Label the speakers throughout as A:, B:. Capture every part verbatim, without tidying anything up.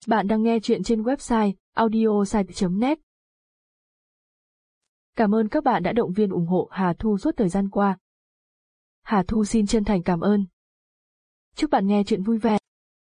A: Bạn đang nghe chuyện trên website audiosite chấm net. Cảm ơn các bạn đã động viên ủng hộ Hà Thu suốt thời gian qua. Hà Thu xin chân thành cảm ơn. Chúc bạn nghe chuyện vui vẻ.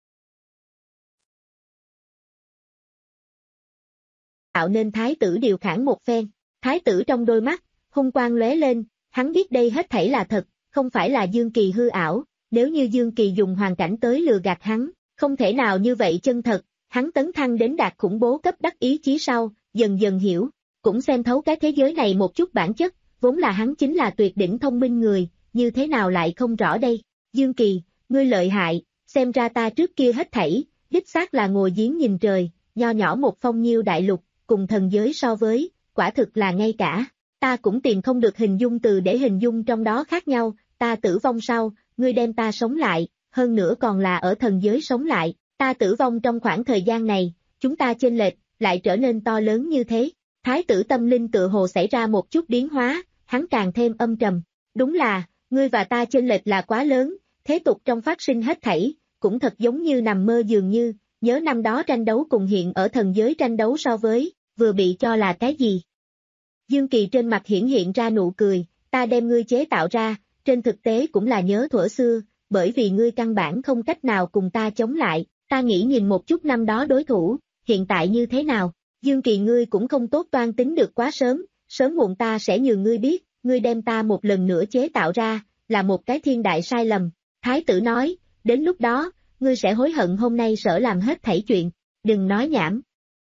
B: Tạo nên thái tử điều khản một phen. Thái tử trong đôi mắt, hung quang lóe lên, hắn biết đây hết thảy là thật, không phải là Dương Kỳ hư ảo, nếu như Dương Kỳ dùng hoàn cảnh tới lừa gạt hắn, không thể nào như vậy chân thật, hắn tấn thăng đến đạt khủng bố cấp đắc ý chí sau, dần dần hiểu, cũng xem thấu cái thế giới này một chút bản chất, vốn là hắn chính là tuyệt đỉnh thông minh người, như thế nào lại không rõ đây. Dương Kỳ, ngươi lợi hại, xem ra ta trước kia hết thảy, đích xác là ngồi giếng nhìn trời, nho nhỏ một phong nhiêu đại lục, cùng thần giới so với, quả thực là ngay cả, ta cũng tìm không được hình dung từ để hình dung trong đó khác nhau, ta tử vong sau, ngươi đem ta sống lại, hơn nữa còn là ở thần giới sống lại, ta tử vong trong khoảng thời gian này, chúng ta chênh lệch, lại trở nên to lớn như thế. Thái tử tâm linh tự hồ xảy ra một chút biến hóa, hắn càng thêm âm trầm, đúng là, ngươi và ta chênh lệch là quá lớn, thế tục trong phát sinh hết thảy, cũng thật giống như nằm mơ dường như, nhớ năm đó tranh đấu cùng hiện ở thần giới tranh đấu so với, vừa bị cho là cái gì. Dương Kỳ trên mặt hiển hiện ra nụ cười, ta đem ngươi chế tạo ra, trên thực tế cũng là nhớ thuở xưa, bởi vì ngươi căn bản không cách nào cùng ta chống lại, ta nghĩ nhìn một chút năm đó đối thủ, hiện tại như thế nào, Dương Kỳ ngươi cũng không tốt toan tính được quá sớm, sớm muộn ta sẽ nhường ngươi biết, ngươi đem ta một lần nữa chế tạo ra, là một cái thiên đại sai lầm, Thái tử nói, đến lúc đó, ngươi sẽ hối hận hôm nay sợ làm hết thảy chuyện, đừng nói nhảm.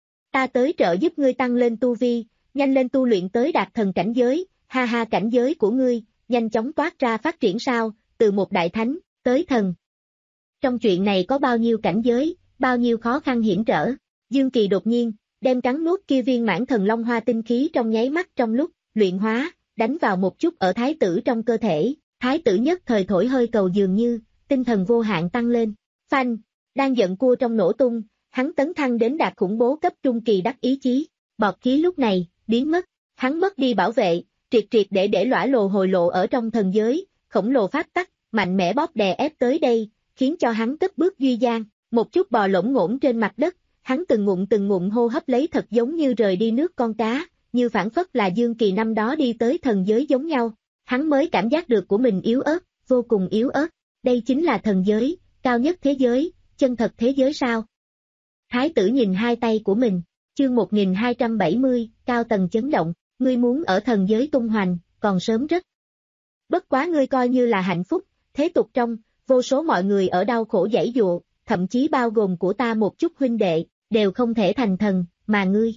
B: Ta tới trợ giúp ngươi tăng lên tu vi, nhanh lên tu luyện tới đạt thần cảnh giới, ha ha cảnh giới của ngươi, nhanh chóng toát ra phát triển sao, từ một đại thánh, tới thần. Trong chuyện này có bao nhiêu cảnh giới, bao nhiêu khó khăn hiểm trở, Dương Kỳ đột nhiên, đem cắn nuốt kia viên mãn thần long hoa tinh khí trong nháy mắt trong lúc, luyện hóa, đánh vào một chút ở thái tử trong cơ thể, thái tử nhất thời thổi hơi cầu dường như, tinh thần vô hạn tăng lên, phanh, đang giận cua trong nổ tung, hắn tấn thăng đến đạt khủng bố cấp trung kỳ đắc ý chí, bọt khí lúc này, biến mất, hắn mất đi bảo vệ, triệt triệt để để lõa lồ hồi lộ ở trong thần giới, khổng lồ phát tắc, mạnh mẽ bóp đè ép tới đây, khiến cho hắn cất bước duy gian, một chút bò lổn ngổn trên mặt đất, hắn từng ngụm từng ngụm hô hấp lấy thật giống như rời đi nước con cá, như phản phất là Dương Kỳ năm đó đi tới thần giới giống nhau, hắn mới cảm giác được của mình yếu ớt, vô cùng yếu ớt, đây chính là thần giới, cao nhất thế giới, chân thật thế giới sao? Thái tử nhìn hai tay của mình, chương một nghìn hai trăm bảy mươi, cao tầng chấn động, ngươi muốn ở thần giới tung hoành, còn sớm rất. Bất quá ngươi coi như là hạnh phúc, thế tục trong, vô số mọi người ở đau khổ giãy giụa, thậm chí bao gồm của ta một chút huynh đệ, đều không thể thành thần, mà ngươi.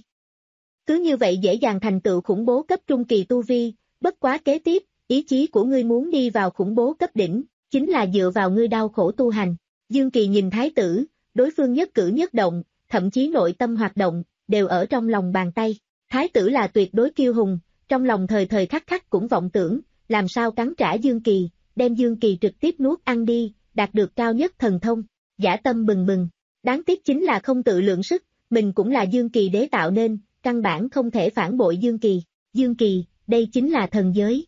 B: Cứ như vậy dễ dàng thành tựu khủng bố cấp trung kỳ tu vi, bất quá kế tiếp, ý chí của ngươi muốn đi vào khủng bố cấp đỉnh, chính là dựa vào ngươi đau khổ tu hành. Dương Kỳ nhìn thái tử, đối phương nhất cử nhất động, thậm chí nội tâm hoạt động, đều ở trong lòng bàn tay. Thái tử là tuyệt đối kiêu hùng, trong lòng thời thời khắc khắc cũng vọng tưởng, làm sao cắn trả Dương Kỳ, đem Dương Kỳ trực tiếp nuốt ăn đi, đạt được cao nhất thần thông, dã tâm bừng bừng. Đáng tiếc chính là không tự lượng sức, mình cũng là Dương Kỳ đế tạo nên, căn bản không thể phản bội Dương Kỳ. Dương Kỳ, đây chính là thần giới.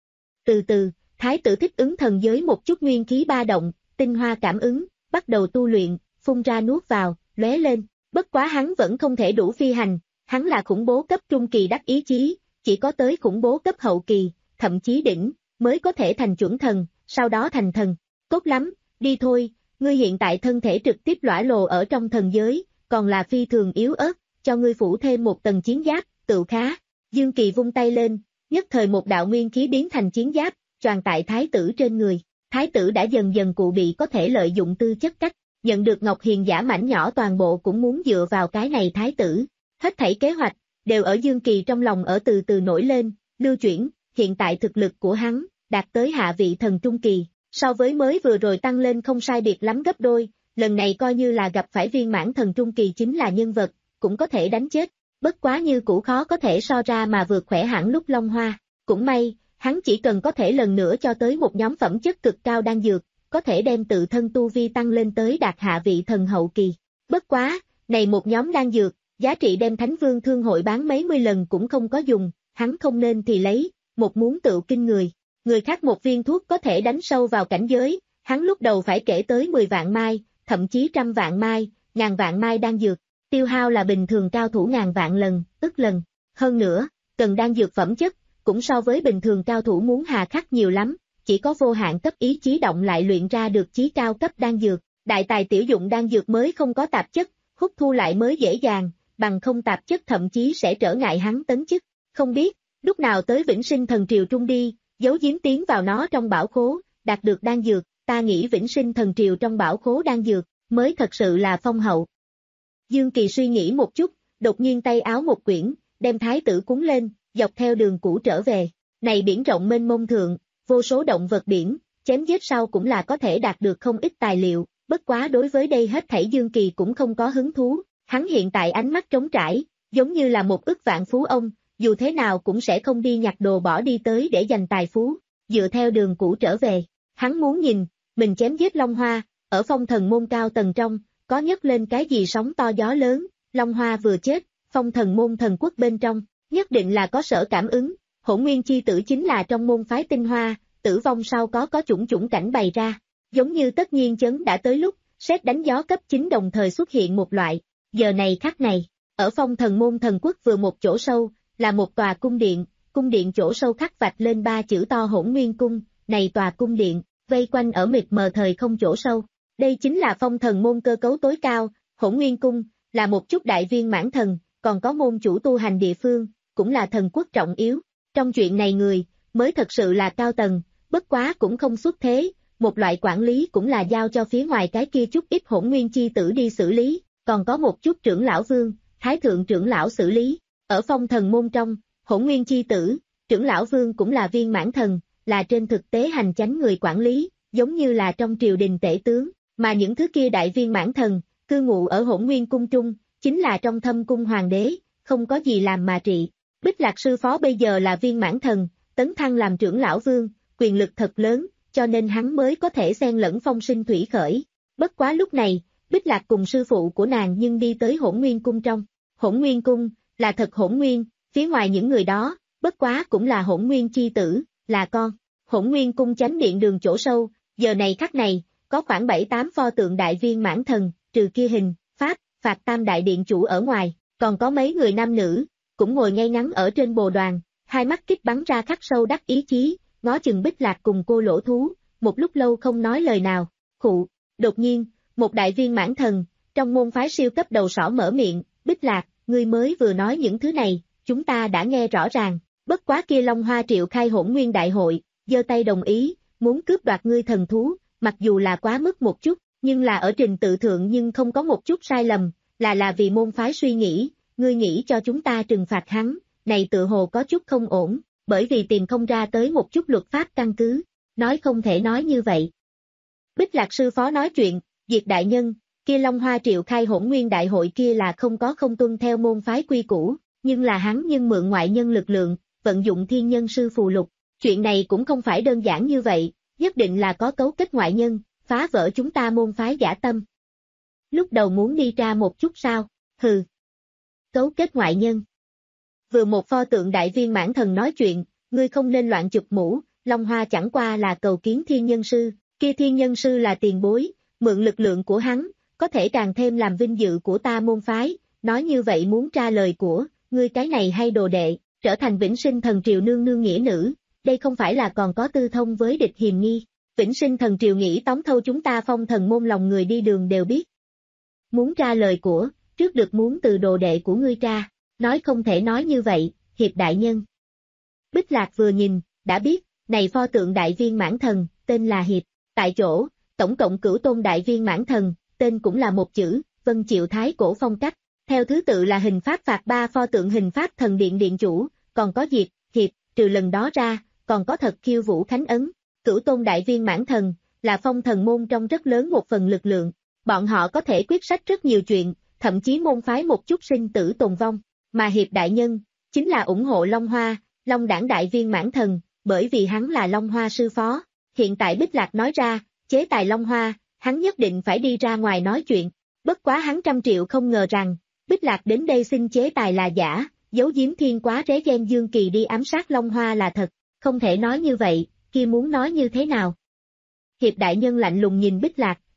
B: Từ từ, thái tử thích ứng thần giới một chút nguyên khí ba động, tinh hoa cảm ứng, bắt đầu tu luyện, phun ra nuốt vào, lóe lên. Bất quá hắn vẫn không thể đủ phi hành, hắn là khủng bố cấp trung kỳ đắc ý chí, chỉ có tới khủng bố cấp hậu kỳ, thậm chí đỉnh, mới có thể thành chuẩn thần, sau đó thành thần. Tốt lắm, đi thôi, ngươi hiện tại thân thể trực tiếp lõa lồ ở trong thần giới, còn là phi thường yếu ớt, cho ngươi phủ thêm một tầng chiến giáp, tự khá. Dương Kỳ vung tay lên, nhất thời một đạo nguyên khí biến thành chiến giáp, choàng tại thái tử trên người. Thái tử đã dần dần cụ bị có thể lợi dụng tư chất cách. Nhận được Ngọc Hiền giả mảnh nhỏ toàn bộ cũng muốn dựa vào cái này thái tử. Hết thảy kế hoạch, đều ở Dương Kỳ trong lòng ở từ từ nổi lên, lưu chuyển, hiện tại thực lực của hắn, đạt tới hạ vị thần trung kỳ, so với mới vừa rồi tăng lên không sai biệt lắm gấp đôi, lần này coi như là gặp phải viên mãn thần trung kỳ chính là nhân vật, cũng có thể đánh chết, bất quá như cũ khó có thể so ra mà vượt khỏe hẳn lúc Long Hoa, cũng may, hắn chỉ cần có thể lần nữa cho tới một nhóm phẩm chất cực cao đan dược, có thể đem tự thân tu vi tăng lên tới đạt hạ vị thần hậu kỳ. Bất quá, này một nhóm đan dược, giá trị đem Thánh Vương Thương hội bán mấy mươi lần cũng không có dùng, hắn không nên thì lấy, một muốn tựu kinh người. Người khác một viên thuốc có thể đánh sâu vào cảnh giới, hắn lúc đầu phải kể tới mười vạn mai, thậm chí trăm vạn mai, ngàn vạn mai đan dược, tiêu hao là bình thường cao thủ ngàn vạn lần, ức lần. Hơn nữa, cần đan dược phẩm chất, cũng so với bình thường cao thủ muốn hà khắc nhiều lắm, chỉ có vô hạn cấp ý chí động lại luyện ra được chí cao cấp đan dược, đại tài tiểu dụng đan dược mới không có tạp chất, hút thu lại mới dễ dàng, bằng không tạp chất thậm chí sẽ trở ngại hắn tấn chức. Không biết, lúc nào tới Vĩnh Sinh Thần Triều Trung đi, giấu giếm tiến vào nó trong bảo khố, đạt được đan dược, ta nghĩ Vĩnh Sinh Thần Triều trong bảo khố đan dược, mới thật sự là phong hậu. Dương Kỳ suy nghĩ một chút, đột nhiên tay áo một quyển, đem thái tử cuốn lên, dọc theo đường cũ trở về. Này biển rộng mênh mông thượng, vô số động vật biển, chém giết sau cũng là có thể đạt được không ít tài liệu, bất quá đối với đây hết thảy Dương Kỳ cũng không có hứng thú, hắn hiện tại ánh mắt trống trải, giống như là một ức vạn phú ông, dù thế nào cũng sẽ không đi nhặt đồ bỏ đi tới để giành tài phú, dựa theo đường cũ trở về, hắn muốn nhìn, mình chém giết Long Hoa, ở phong thần môn cao tầng trong, có nhấc lên cái gì sóng to gió lớn, Long Hoa vừa chết, phong thần môn thần quốc bên trong, nhất định là có sở cảm ứng, Hỗn Nguyên chi tử chính là trong môn phái tinh hoa, tử vong sau có có chủng chủng cảnh bày ra, giống như tất nhiên chấn đã tới lúc, sét đánh gió cấp chín đồng thời xuất hiện một loại, giờ này khắc này, ở phong thần môn thần quốc vừa một chỗ sâu, là một tòa cung điện, cung điện chỗ sâu khắc vạch lên ba chữ to Hỗn Nguyên cung, này tòa cung điện, vây quanh ở mịt mờ thời không chỗ sâu, đây chính là phong thần môn cơ cấu tối cao, Hỗn Nguyên cung, là một chút đại viên mãn thần, còn có môn chủ tu hành địa phương, cũng là thần quốc trọng yếu, trong chuyện này người, mới thật sự là cao tầng, bất quá cũng không xuất thế, một loại quản lý cũng là giao cho phía ngoài cái kia chút ít Hỗn Nguyên chi tử đi xử lý, còn có một chút trưởng lão vương, thái thượng trưởng lão xử lý, ở phong thần môn trong, Hỗn Nguyên chi tử, trưởng lão vương cũng là viên mãn thần, là trên thực tế hành chánh người quản lý, giống như là trong triều đình tể tướng, mà những thứ kia đại viên mãn thần, cư ngụ ở Hỗn Nguyên cung trung, chính là trong thâm cung hoàng đế, không có gì làm mà trị. Bích Lạc sư phó bây giờ là viên mãn thần, tấn thăng làm trưởng lão vương, quyền lực thật lớn, cho nên hắn mới có thể xen lẫn phong sinh thủy khởi. Bất quá lúc này, Bích Lạc cùng sư phụ của nàng nhưng đi tới Hỗn Nguyên cung trong. Hỗn Nguyên cung, là thật hỗn nguyên, phía ngoài những người đó, bất quá cũng là hỗn nguyên chi tử, là con. Hỗn Nguyên cung chánh điện đường chỗ sâu, giờ này khắc này, có khoảng bảy tám pho tượng đại viên mãn thần, trừ kia hình, pháp, phạt tam đại điện chủ ở ngoài, còn có mấy người nam nữ, cũng ngồi ngay ngắn ở trên bồ đoàn, hai mắt kích bắn ra khắc sâu đắc ý chí, ngó chừng Bích Lạc cùng cô lỗ thú, một lúc lâu không nói lời nào, khụ, đột nhiên, một đại viên mãn thần, trong môn phái siêu cấp đầu sỏ mở miệng, Bích Lạc, ngươi mới vừa nói những thứ này, chúng ta đã nghe rõ ràng, bất quá kia Long Hoa triệu khai Hỗn Nguyên đại hội, giơ tay đồng ý, muốn cướp đoạt ngươi thần thú, mặc dù là quá mức một chút, nhưng là ở trình tự thượng nhưng không có một chút sai lầm, là là vì môn phái suy nghĩ, ngươi nghĩ cho chúng ta trừng phạt hắn, này tự hồ có chút không ổn, bởi vì tìm không ra tới một chút luật pháp căn cứ, nói không thể nói như vậy. Bích Lạc sư phó nói chuyện, Diệt đại nhân, kia Long Hoa triệu khai Hỗn Nguyên đại hội kia là không có không tuân theo môn phái quy củ, nhưng là hắn nhưng mượn ngoại nhân lực lượng, vận dụng thiên nhân sư phù lục, chuyện này cũng không phải đơn giản như vậy, nhất định là có cấu kết ngoại nhân, phá vỡ chúng ta môn phái giả tâm. Lúc đầu muốn đi ra một chút sao, hừ. Cấu kết ngoại nhân. Vừa một pho tượng đại viên mãn thần nói chuyện, ngươi không nên loạn chụp mũ, Long Hoa chẳng qua là cầu kiến thiên nhân sư, kia thiên nhân sư là tiền bối, mượn lực lượng của hắn, có thể càng thêm làm vinh dự của ta môn phái, nói như vậy muốn tra lời của, ngươi cái này hay đồ đệ, trở thành Vĩnh Sinh Thần Triều nương nương nghĩa nữ, đây không phải là còn có tư thông với địch hiềm nghi, Vĩnh Sinh Thần Triều nghĩ tống thâu chúng ta phong thần môn lòng người đi đường đều biết. Muốn tra lời của, trước được muốn từ đồ đệ của ngươi tra, nói không thể nói như vậy, Hiệp đại nhân. Bích Lạc vừa nhìn, đã biết, này pho tượng đại viên mãn thần, tên là Hiệp, tại chỗ, tổng cộng cửu tôn đại viên mãn thần, tên cũng là một chữ, Vân Triệu Thái cổ phong cách, theo thứ tự là hình pháp phạt ba pho tượng hình pháp thần điện điện chủ, còn có Diệp, Hiệp, trừ lần đó ra, còn có thật Khiêu Vũ Khánh Ấn, cửu tôn đại viên mãn thần, là phong thần môn trong rất lớn một phần lực lượng, bọn họ có thể quyết sách rất nhiều chuyện, thậm chí môn phái một chút sinh tử tồn vong, mà Hiệp đại nhân, chính là ủng hộ Long Hoa, Long Đảng đại viên mãn thần, bởi vì hắn là Long Hoa sư phó, hiện tại Bích Lạc nói ra, chế tài Long Hoa, hắn nhất định phải đi ra ngoài nói chuyện, bất quá hắn trăm triệu không ngờ rằng, Bích Lạc đến đây xin chế tài là giả, giấu giếm thiên quá ré ghen Dương Kỳ đi ám sát Long Hoa là thật, không thể nói như vậy, kia muốn nói như thế nào? Hiệp đại nhân lạnh lùng nhìn Bích Lạc,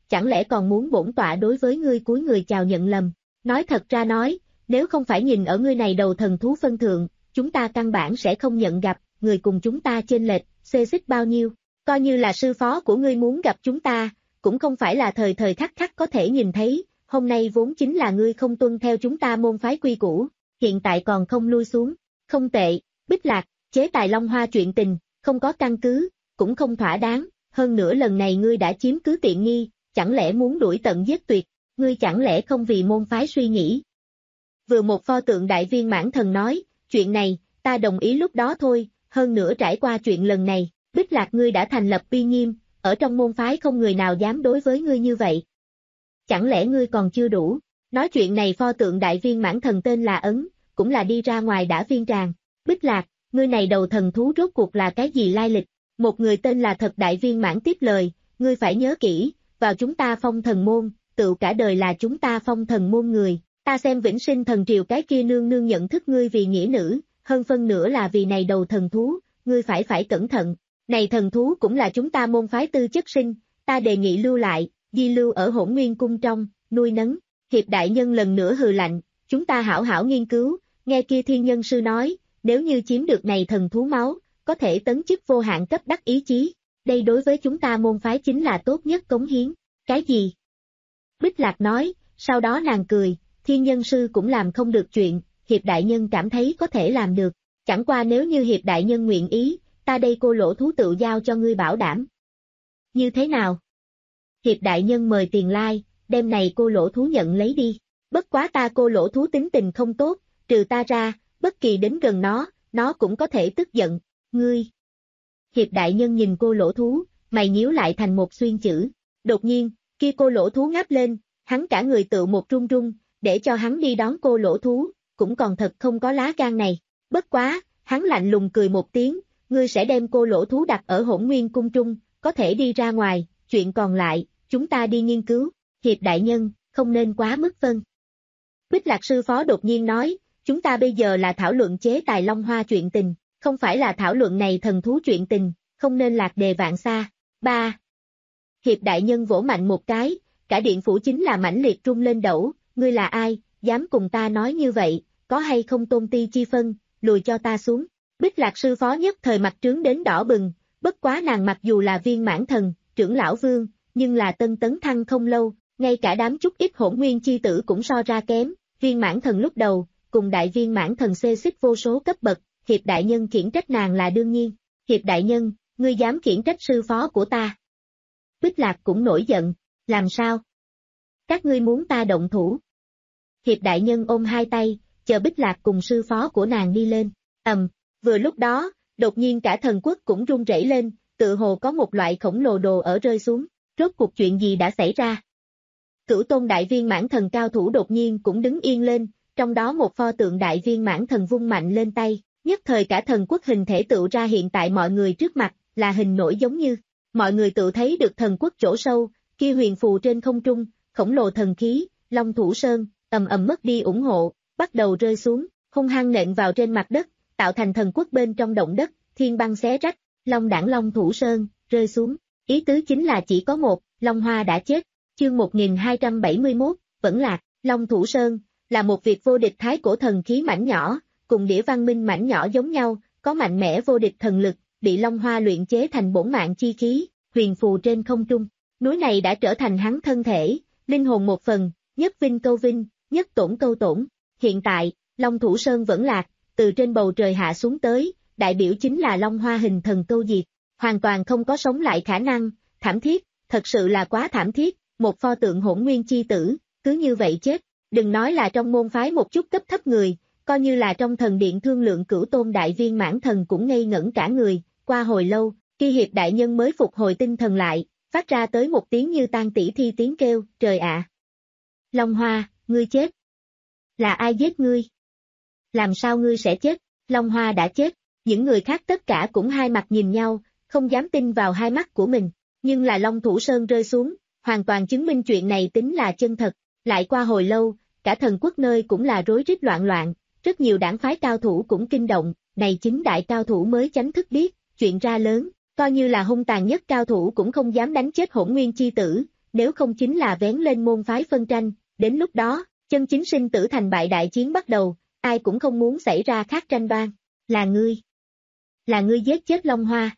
B: chẳng lẽ còn muốn bổn tọa đối với ngươi cúi người chào nhận lầm. Nói thật ra nói, nếu không phải nhìn ở ngươi này đầu thần thú phân thượng, chúng ta căn bản sẽ không nhận gặp, người cùng chúng ta chênh lệch, xê xích bao nhiêu, coi như là sư phó của ngươi muốn gặp chúng ta, cũng không phải là thời thời khắc khắc có thể nhìn thấy, hôm nay vốn chính là ngươi không tuân theo chúng ta môn phái quy củ, hiện tại còn không lui xuống, không tệ, Bích Lạc, chế tài Long Hoa chuyện tình, không có căn cứ, cũng không thỏa đáng, hơn nữa lần này ngươi đã chiếm cứ tiện nghi, chẳng lẽ muốn đuổi tận giết tuyệt, ngươi chẳng lẽ không vì môn phái suy nghĩ. Vừa một pho tượng đại viên mãn thần nói, chuyện này, ta đồng ý lúc đó thôi, hơn nữa trải qua chuyện lần này, Bích Lạc ngươi đã thành lập uy nghiêm, ở trong môn phái không người nào dám đối với ngươi như vậy. Chẳng lẽ ngươi còn chưa đủ, nói chuyện này pho tượng đại viên mãn thần tên là Ấn, cũng là đi ra ngoài đã viên tràng, Bích Lạc, ngươi này đầu thần thú rốt cuộc là cái gì lai lịch, một người tên là Thật Đại Viên Mãn tiếp lời, ngươi phải nhớ kỹ, vào chúng ta Phong Thần môn, tự cả đời là chúng ta Phong Thần môn người, ta xem Vĩnh Sinh thần triều cái kia nương nương nhận thức ngươi vì nghĩa nữ, hơn phân nữa là vì này đầu thần thú, ngươi phải phải cẩn thận, này thần thú cũng là chúng ta môn phái tư chất sinh, ta đề nghị lưu lại, di lưu ở Hỗn Nguyên cung trong, nuôi nấng, Hiệp đại nhân lần nữa hừ lạnh, chúng ta hảo hảo nghiên cứu, nghe kia thiên nhân sư nói, nếu như chiếm được này thần thú máu, có thể tấn chức vô hạn cấp đắc ý chí, đây đối với chúng ta môn phái chính là tốt nhất cống hiến, cái gì? Bích Lạc nói, sau đó nàng cười, thiên nhân sư cũng làm không được chuyện, Hiệp đại nhân cảm thấy có thể làm được, chẳng qua nếu như Hiệp đại nhân nguyện ý, ta đây cô lỗ thú tự giao cho ngươi bảo đảm. Như thế nào? Hiệp đại nhân mời tiền lai, đem này cô lỗ thú nhận lấy đi, bất quá ta cô lỗ thú tính tình không tốt, trừ ta ra, bất kỳ đến gần nó, nó cũng có thể tức giận, ngươi. Hiệp đại nhân nhìn cô lỗ thú, mày nhíu lại thành một xuyên chữ, đột nhiên, kia cô lỗ thú ngáp lên, hắn cả người tự một run run, để cho hắn đi đón cô lỗ thú, cũng còn thật không có lá gan này, bất quá, hắn lạnh lùng cười một tiếng, ngươi sẽ đem cô lỗ thú đặt ở Hỗn Nguyên cung trung, có thể đi ra ngoài, chuyện còn lại, chúng ta đi nghiên cứu, Hiệp đại nhân, không nên quá mức phân. Bích Lạc sư phó đột nhiên nói, chúng ta bây giờ là thảo luận chế tài Long Hoa chuyện tình, không phải là thảo luận này thần thú chuyện tình, không nên lạc đề vạn xa. ba. Hiệp đại nhân vỗ mạnh một cái, cả điện phủ chính là mãnh liệt rung lên đẩu, ngươi là ai, dám cùng ta nói như vậy, có hay không tôn ti chi phân, lùi cho ta xuống. Bích Lạc sư phó nhất thời mặt trướng đến đỏ bừng, bất quá nàng mặc dù là viên mãn thần, trưởng lão vương, nhưng là tân tấn thăng không lâu, ngay cả đám chút ít hỗn nguyên chi tử cũng so ra kém, viên mãn thần lúc đầu, cùng đại viên mãn thần xê xích vô số cấp bậc, Hiệp đại nhân khiển trách nàng là đương nhiên, Hiệp đại nhân, ngươi dám khiển trách sư phó của ta. Bích Lạc cũng nổi giận, làm sao? Các ngươi muốn ta động thủ. Hiệp đại nhân ôm hai tay, chờ Bích Lạc cùng sư phó của nàng đi lên, ầm, um, vừa lúc đó, đột nhiên cả thần quốc cũng rung rẩy lên, tự hồ có một loại khổng lồ đồ ở rơi xuống, rốt cuộc chuyện gì đã xảy ra? Cửu tôn đại viên mãn thần cao thủ đột nhiên cũng đứng yên lên, trong đó một pho tượng đại viên mãn thần vung mạnh lên tay, nhất thời cả thần quốc hình thể tựu ra hiện tại mọi người trước mặt, là hình nổi giống như, mọi người tự thấy được thần quốc chỗ sâu, kia huyền phù trên không trung, khổng lồ thần khí, Long Thủ Sơn, ầm ầm mất đi ủng hộ, bắt đầu rơi xuống, hung hăng nện vào trên mặt đất, tạo thành thần quốc bên trong động đất, thiên băng xé rách, Long đảng Long Thủ Sơn, rơi xuống, ý tứ chính là chỉ có một, Long Hoa đã chết, chương một nghìn hai trăm bảy mươi mốt, vẫn lạc, Long Thủ Sơn, là một việc vô địch thái cổ thần khí mảnh nhỏ, cùng đĩa văn minh mảnh nhỏ giống nhau, có mạnh mẽ vô địch thần lực, bị Long Hoa luyện chế thành bổn mạng chi khí, huyền phù trên không trung. Núi này đã trở thành hắn thân thể, linh hồn một phần, nhất vinh câu vinh, nhất tổn câu tổn. Hiện tại, Long Thủ Sơn vẫn lạc, từ trên bầu trời hạ xuống tới, đại biểu chính là Long Hoa hình thần câu diệt, hoàn toàn không có sống lại khả năng, thảm thiết, thật sự là quá thảm thiết, một pho tượng hỗn nguyên chi tử, cứ như vậy chết, đừng nói là trong môn phái một chút cấp thấp người, coi như là trong thần điện thương lượng cửu tôn đại viên mãn thần cũng ngây ngẩn cả người, qua hồi lâu, khi Hiệp đại nhân mới phục hồi tinh thần lại, phát ra tới một tiếng như tan tỉ thi tiếng kêu, trời ạ! Long Hoa, ngươi chết! Là ai giết ngươi? Làm sao ngươi sẽ chết? Long Hoa đã chết, những người khác tất cả cũng hai mặt nhìn nhau, không dám tin vào hai mắt của mình, nhưng là Long Thủ Sơn rơi xuống, hoàn toàn chứng minh chuyện này tính là chân thật, lại qua hồi lâu, cả thần quốc nơi cũng là rối rít loạn loạn, rất nhiều đảng phái cao thủ cũng kinh động, này chính đại cao thủ mới chánh thức biết, chuyện ra lớn, coi như là hung tàn nhất cao thủ cũng không dám đánh chết hỗn nguyên chi tử, nếu không chính là vén lên môn phái phân tranh, đến lúc đó, chân chính sinh tử thành bại đại chiến bắt đầu, ai cũng không muốn xảy ra khác tranh đoan. Là ngươi. Là ngươi giết chết Long Hoa.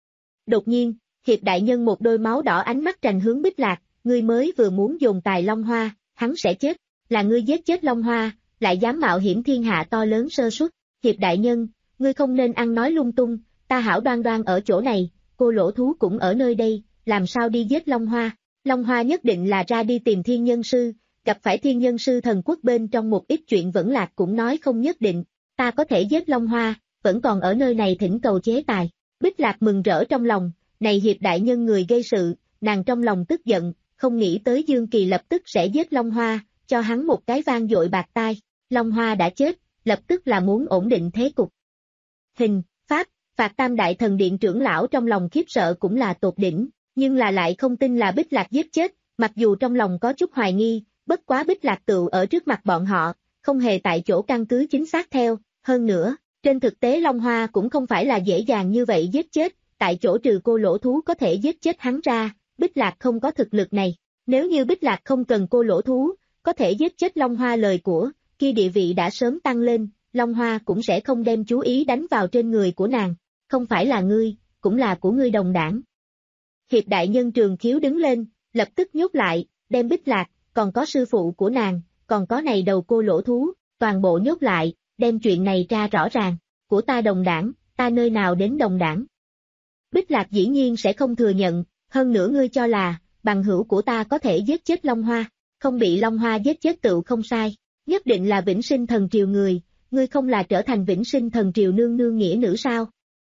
B: Đột nhiên, Hiệp đại nhân một đôi máu đỏ ánh mắt trành hướng Bích Lạc, ngươi mới vừa muốn dồn tài Long Hoa, hắn sẽ chết. Là ngươi giết chết Long Hoa, lại dám mạo hiểm thiên hạ to lớn sơ suất. Hiệp đại nhân, ngươi không nên ăn nói lung tung, ta hảo đoan đoan ở chỗ này, cô lỗ thú cũng ở nơi đây, làm sao đi giết Long Hoa. Long Hoa nhất định là ra đi tìm thiên nhân sư, gặp phải thiên nhân sư thần quốc bên trong một ít chuyện vẫn lạc cũng nói không nhất định, ta có thể giết Long Hoa, vẫn còn ở nơi này thỉnh cầu chế tài. Bích Lạc mừng rỡ trong lòng, này Hiệp đại nhân người gây sự, nàng trong lòng tức giận, không nghĩ tới Dương Kỳ lập tức sẽ giết Long Hoa, cho hắn một cái vang dội bạc tai. Long Hoa đã chết, lập tức là muốn ổn định thế cục. Hình, pháp, phạt tam đại thần điện trưởng lão trong lòng khiếp sợ cũng là tột đỉnh, nhưng là lại không tin là Bích Lạc giết chết, mặc dù trong lòng có chút hoài nghi, bất quá Bích Lạc tựu ở trước mặt bọn họ, không hề tại chỗ căn cứ chính xác theo, hơn nữa, trên thực tế Long Hoa cũng không phải là dễ dàng như vậy giết chết, tại chỗ trừ cô lỗ thú có thể giết chết hắn ra, Bích Lạc không có thực lực này, nếu như Bích Lạc không cần cô lỗ thú, có thể giết chết Long Hoa lời của, kia địa vị đã sớm tăng lên, Long Hoa cũng sẽ không đem chú ý đánh vào trên người của nàng, không phải là ngươi, cũng là của ngươi đồng đảng. Hiệp đại nhân Trường Khiếu đứng lên, lập tức nhốt lại, đem Bích Lạc, còn có sư phụ của nàng, còn có này đầu cô lỗ thú, toàn bộ nhốt lại, đem chuyện này ra rõ ràng, của ta đồng đảng, ta nơi nào đến đồng đảng. Bích Lạc dĩ nhiên sẽ không thừa nhận, hơn nữa ngươi cho là, bằng hữu của ta có thể giết chết Long Hoa, không bị Long Hoa giết chết tựu không sai, nhất định là Vĩnh Sinh Thần Triều người, ngươi không là trở thành Vĩnh Sinh Thần Triều nương nương nghĩa nữ sao?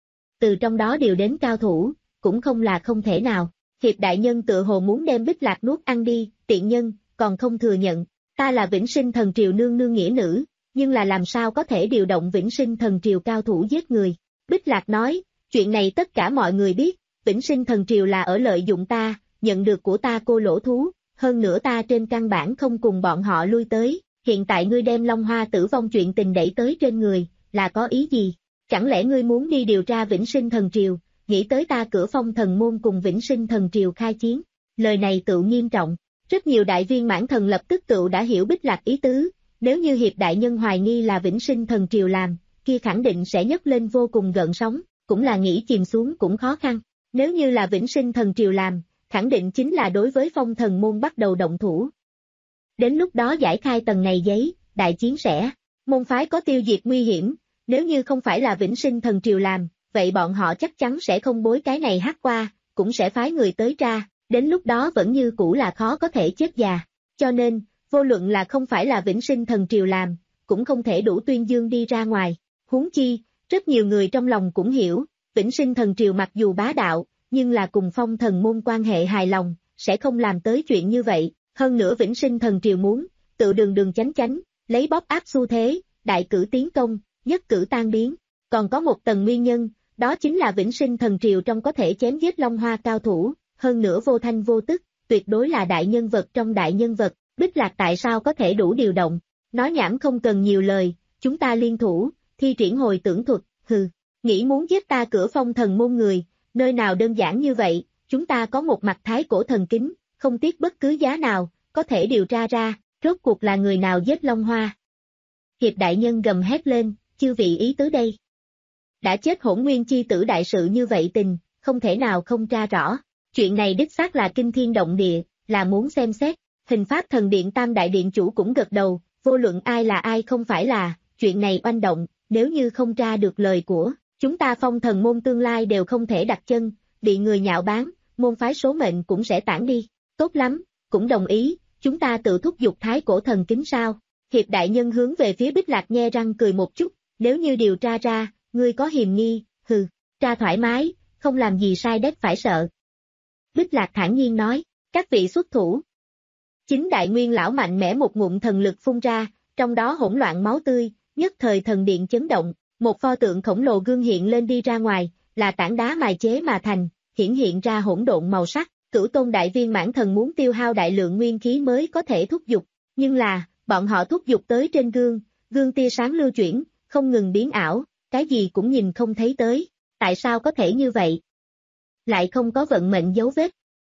B: Từ trong đó điều đến cao thủ, cũng không là không thể nào. Hiệp đại nhân tự hồ muốn đem Bích Lạc nuốt ăn đi, tiện nhân, còn không thừa nhận, ta là Vĩnh Sinh Thần Triều nương nương nghĩa nữ, nhưng là làm sao có thể điều động Vĩnh Sinh Thần Triều cao thủ giết người. Bích Lạc nói, chuyện này tất cả mọi người biết, Vĩnh Sinh Thần Triều là ở lợi dụng ta, nhận được của ta cô lỗ thú, hơn nữa ta trên căn bản không cùng bọn họ lui tới, hiện tại ngươi đem Long Hoa tử vong chuyện tình đẩy tới trên người, là có ý gì? Chẳng lẽ ngươi muốn đi điều tra Vĩnh Sinh Thần Triều, nghĩ tới ta cửa Phong Thần Môn cùng Vĩnh Sinh Thần Triều khai chiến? Lời này tự nghiêm trọng, rất nhiều đại viên mãn thần lập tức tự đã hiểu Bích Lạc ý tứ, nếu như Hiệp đại nhân hoài nghi là Vĩnh Sinh Thần Triều làm, kia khẳng định sẽ nhấc lên vô cùng gợn sóng, cũng là nghĩ chìm xuống cũng khó khăn, nếu như là Vĩnh Sinh Thần Triều làm, khẳng định chính là đối với Phong Thần Môn bắt đầu động thủ. Đến lúc đó giải khai tầng này giấy, đại chiến sẽ, môn phái có tiêu diệt nguy hiểm, nếu như không phải là Vĩnh Sinh Thần Triều làm, vậy bọn họ chắc chắn sẽ không bối cái này hát qua, cũng sẽ phái người tới tra, đến lúc đó vẫn như cũ là khó có thể chết già. Cho nên, vô luận là không phải là Vĩnh Sinh Thần Triều làm, cũng không thể đủ tuyên dương đi ra ngoài. Huống chi, rất nhiều người trong lòng cũng hiểu, Vĩnh Sinh Thần Triều mặc dù bá đạo, nhưng là cùng Phong Thần Môn quan hệ hài lòng, sẽ không làm tới chuyện như vậy. Hơn nữa Vĩnh Sinh Thần Triều muốn, tự đường đường chánh chánh, lấy bóp áp xu thế, đại cử tiến công, nhất cử tan biến. Còn có một tầng nguyên nhân, đó chính là Vĩnh Sinh Thần Triều trong có thể chém giết Long Hoa cao thủ, hơn nữa vô thanh vô tức, tuyệt đối là đại nhân vật trong đại nhân vật, Bích Lạc tại sao có thể đủ điều động. Nói nhảm không cần nhiều lời, chúng ta liên thủ, thi triển hồi tưởng thuật, hừ, nghĩ muốn giết ta cửa Phong Thần Môn người, nơi nào đơn giản như vậy, chúng ta có một mặt thái cổ thần kính, không tiếc bất cứ giá nào, có thể điều tra ra, rốt cuộc là người nào giết Long Hoa. Hiệp đại nhân gầm hét lên, chư vị ý tứ đây. Đã chết Hỗn Nguyên chi tử đại sự như vậy tình, không thể nào không tra rõ. Chuyện này đích xác là kinh thiên động địa, là muốn xem xét. Hình pháp thần điện tam đại điện chủ cũng gật đầu, vô luận ai là ai không phải là, chuyện này oanh động, nếu như không tra được lời của, chúng ta Phong Thần Môn tương lai đều không thể đặt chân, bị người nhạo báng, môn phái số mệnh cũng sẽ tản đi. Tốt lắm, cũng đồng ý, chúng ta tự thúc giục thái cổ thần kính sao. Hiệp đại nhân hướng về phía Bích Lạc nhe răng cười một chút, nếu như điều tra ra, ngươi có hiềm nghi, hừ, tra thoải mái, không làm gì sai đét phải sợ. Bích Lạc thản nhiên nói, các vị xuất thủ. Chính đại nguyên lão mạnh mẽ một ngụm thần lực phun ra, trong đó hỗn loạn máu tươi, nhất thời thần điện chấn động, một pho tượng khổng lồ gương hiện lên đi ra ngoài, là tảng đá mài chế mà thành, hiển hiện ra hỗn độn màu sắc. Cửu tôn đại viên mãn thần muốn tiêu hao đại lượng nguyên khí mới có thể thúc giục, nhưng là, bọn họ thúc giục tới trên gương, gương tia sáng lưu chuyển, không ngừng biến ảo, cái gì cũng nhìn không thấy tới, tại sao có thể như vậy? Lại không có vận mệnh dấu vết.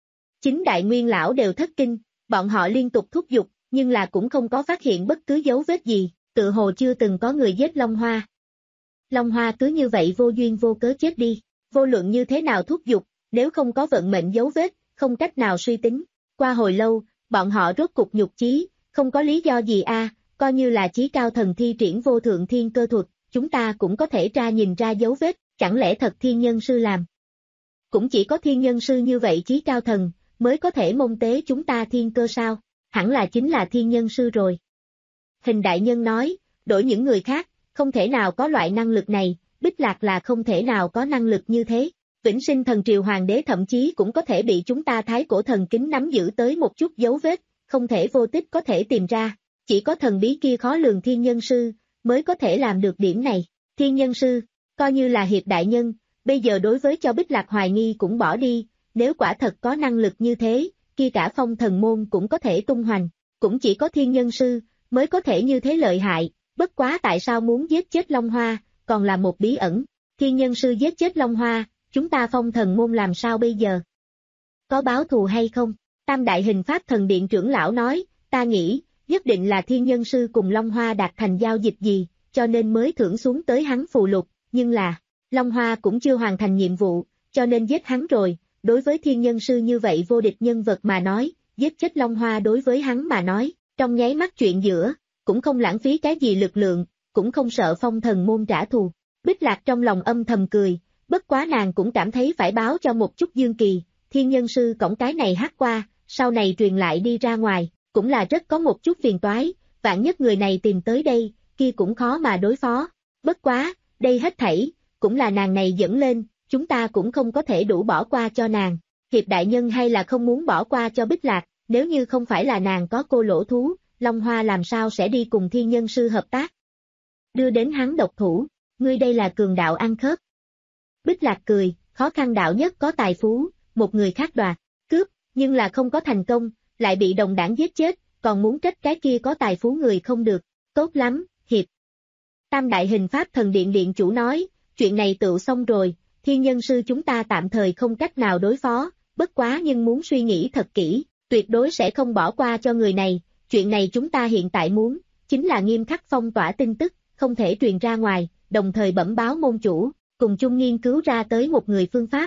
B: Chính đại nguyên lão đều thất kinh, bọn họ liên tục thúc giục, nhưng là cũng không có phát hiện bất cứ dấu vết gì, tự hồ chưa từng có người giết Long Hoa. Long Hoa cứ như vậy vô duyên vô cớ chết đi, vô luận như thế nào thúc giục, nếu không có vận mệnh dấu vết, không cách nào suy tính. Qua hồi lâu, bọn họ rốt cục nhục chí, không có lý do gì a, à, coi như là chí cao thần thi triển vô thượng thiên cơ thuật, chúng ta cũng có thể tra nhìn ra dấu vết, chẳng lẽ thật thiên nhân sư làm. Cũng chỉ có thiên nhân sư như vậy chí cao thần, mới có thể môn tế chúng ta thiên cơ sao, hẳn là chính là thiên nhân sư rồi. Hình đại nhân nói, đổi những người khác, không thể nào có loại năng lực này, Bích Lạc là không thể nào có năng lực như thế. Vĩnh Sinh thần triều hoàng đế thậm chí cũng có thể bị chúng ta thái cổ thần kính nắm giữ tới một chút dấu vết, không thể vô tích có thể tìm ra. Chỉ có thần bí kia khó lường thiên nhân sư, mới có thể làm được điểm này. Thiên nhân sư, coi như là hiệp đại nhân, bây giờ đối với cho Bích Lạc hoài nghi cũng bỏ đi, nếu quả thật có năng lực như thế, kia cả phong thần môn cũng có thể tung hoành, cũng chỉ có thiên nhân sư, mới có thể như thế lợi hại, bất quá tại sao muốn giết chết Long Hoa, còn là một bí ẩn. Thiên nhân sư giết chết Long Hoa, chúng ta phong thần môn làm sao bây giờ? Có báo thù hay không? Tam đại hình pháp thần điện trưởng lão nói, ta nghĩ, nhất định là thiên nhân sư cùng Long Hoa đạt thành giao dịch gì, cho nên mới thưởng xuống tới hắn phù lục, nhưng là, Long Hoa cũng chưa hoàn thành nhiệm vụ, cho nên giết hắn rồi, đối với thiên nhân sư như vậy vô địch nhân vật mà nói, giết chết Long Hoa đối với hắn mà nói, trong nháy mắt chuyện giữa, cũng không lãng phí cái gì lực lượng, cũng không sợ phong thần môn trả thù. Bích Lạc trong lòng âm thầm cười, bất quá nàng cũng cảm thấy phải báo cho một chút Dương Kỳ, thiên nhân sư cổng cái này hát qua, sau này truyền lại đi ra ngoài, cũng là rất có một chút phiền toái, vạn nhất người này tìm tới đây, kia cũng khó mà đối phó. Bất quá, đây hết thảy, cũng là nàng này dẫn lên, chúng ta cũng không có thể đủ bỏ qua cho nàng. Hiệp đại nhân hay là không muốn bỏ qua cho Bích Lạc, nếu như không phải là nàng có cô lỗ thú, Long Hoa làm sao sẽ đi cùng thiên nhân sư hợp tác. Đưa đến hắn độc thủ, ngươi đây là cường đạo ăn khớp. Bích Lạc cười, khó khăn đạo nhất có tài phú, một người khác đoạt, cướp, nhưng là không có thành công, lại bị đồng đảng giết chết, còn muốn trách cái kia có tài phú người không được, tốt lắm, hiệp. Tam đại hình pháp thần điện điện chủ nói, chuyện này tựu xong rồi, thiên nhân sư chúng ta tạm thời không cách nào đối phó, bất quá nhưng muốn suy nghĩ thật kỹ, tuyệt đối sẽ không bỏ qua cho người này, chuyện này chúng ta hiện tại muốn, chính là nghiêm khắc phong tỏa tin tức, không thể truyền ra ngoài, đồng thời bẩm báo môn chủ, cùng chung nghiên cứu ra tới một người phương pháp.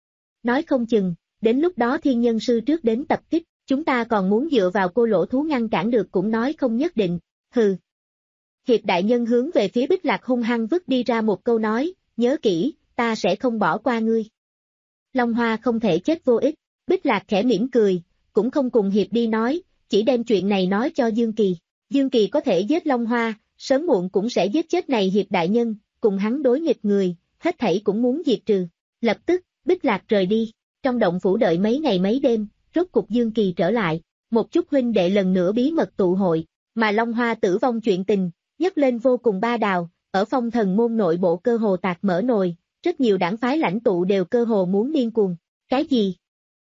B: Nói không chừng, đến lúc đó thiên nhân sư trước đến tập kích, chúng ta còn muốn dựa vào cô lỗ thú ngăn cản được cũng nói không nhất định, hừ. Hiệp đại nhân hướng về phía Bích Lạc hung hăng vứt đi ra một câu nói, nhớ kỹ, ta sẽ không bỏ qua ngươi. Long Hoa không thể chết vô ích, Bích Lạc khẽ mỉm cười, cũng không cùng Hiệp đi nói, chỉ đem chuyện này nói cho Dương Kỳ. Dương Kỳ có thể giết Long Hoa, sớm muộn cũng sẽ giết chết này Hiệp đại nhân, cùng hắn đối nghịch người, hết thảy cũng muốn diệt trừ. Lập tức, Bích Lạc rời đi, trong động phủ đợi mấy ngày mấy đêm, rốt cục Dương Kỳ trở lại, một chút huynh đệ lần nữa bí mật tụ hội, mà Long Hoa tử vong chuyện tình, nhấc lên vô cùng ba đào, ở phong thần môn nội bộ cơ hồ tạc mở nồi, rất nhiều đảng phái lãnh tụ đều cơ hồ muốn điên cuồng. Cái gì?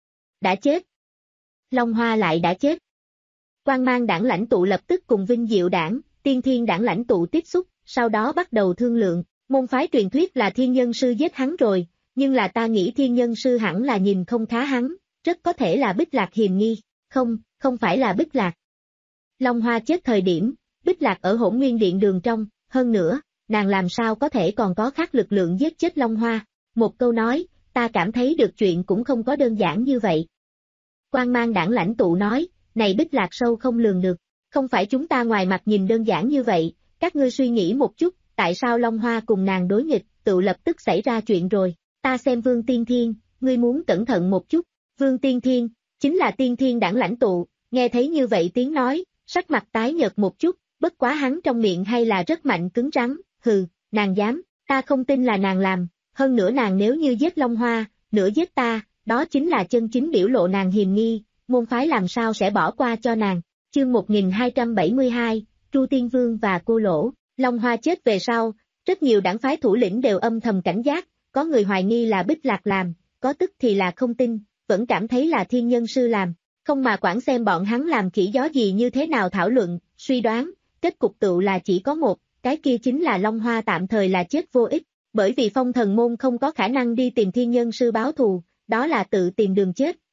B: Đã chết? Long Hoa lại đã chết? Quang Mang đảng lãnh tụ lập tức cùng Vinh Diệu đảng, Tiên Thiên đảng lãnh tụ tiếp xúc, sau đó bắt đầu thương lượng, môn phái truyền thuyết là thiên nhân sư giết hắn rồi, nhưng là ta nghĩ thiên nhân sư hẳn là nhìn không khá hắn, rất có thể là Bích Lạc hiềm nghi, không, không phải là Bích Lạc. Long Hoa chết thời điểm, Bích Lạc ở Hỗn Nguyên Điện đường trong, hơn nữa, nàng làm sao có thể còn có khác lực lượng giết chết Long Hoa, một câu nói, ta cảm thấy được chuyện cũng không có đơn giản như vậy. Quang Mang đảng lãnh tụ nói, này Bích Lạc sâu không lường được, không phải chúng ta ngoài mặt nhìn đơn giản như vậy, các ngươi suy nghĩ một chút, tại sao Long Hoa cùng nàng đối nghịch, tự lập tức xảy ra chuyện rồi, ta xem Vương Tiên Thiên, ngươi muốn cẩn thận một chút, Vương Tiên Thiên, chính là Tiên Thiên đảng lãnh tụ, nghe thấy như vậy tiếng nói, sắc mặt tái nhợt một chút, bất quá hắn trong miệng hay là rất mạnh cứng rắn, hừ, nàng dám, ta không tin là nàng làm, hơn nữa nàng nếu như giết Long Hoa, nửa giết ta, đó chính là chân chính biểu lộ nàng hiềm nghi, môn phái làm sao sẽ bỏ qua cho nàng. Chương một nghìn hai trăm bảy mươi hai, Tru Tiên Vương và cô lỗ, Long Hoa chết về sau, rất nhiều đảng phái thủ lĩnh đều âm thầm cảnh giác, có người hoài nghi là Bích Lạc làm, có tức thì là không tin, vẫn cảm thấy là thiên nhân sư làm, không mà quản xem bọn hắn làm khỉ gió gì như thế nào thảo luận, suy đoán, kết cục tựu là chỉ có một, cái kia chính là Long Hoa tạm thời là chết vô ích, bởi vì phong thần môn không có khả năng đi tìm thiên nhân sư báo thù, đó là tự tìm đường chết,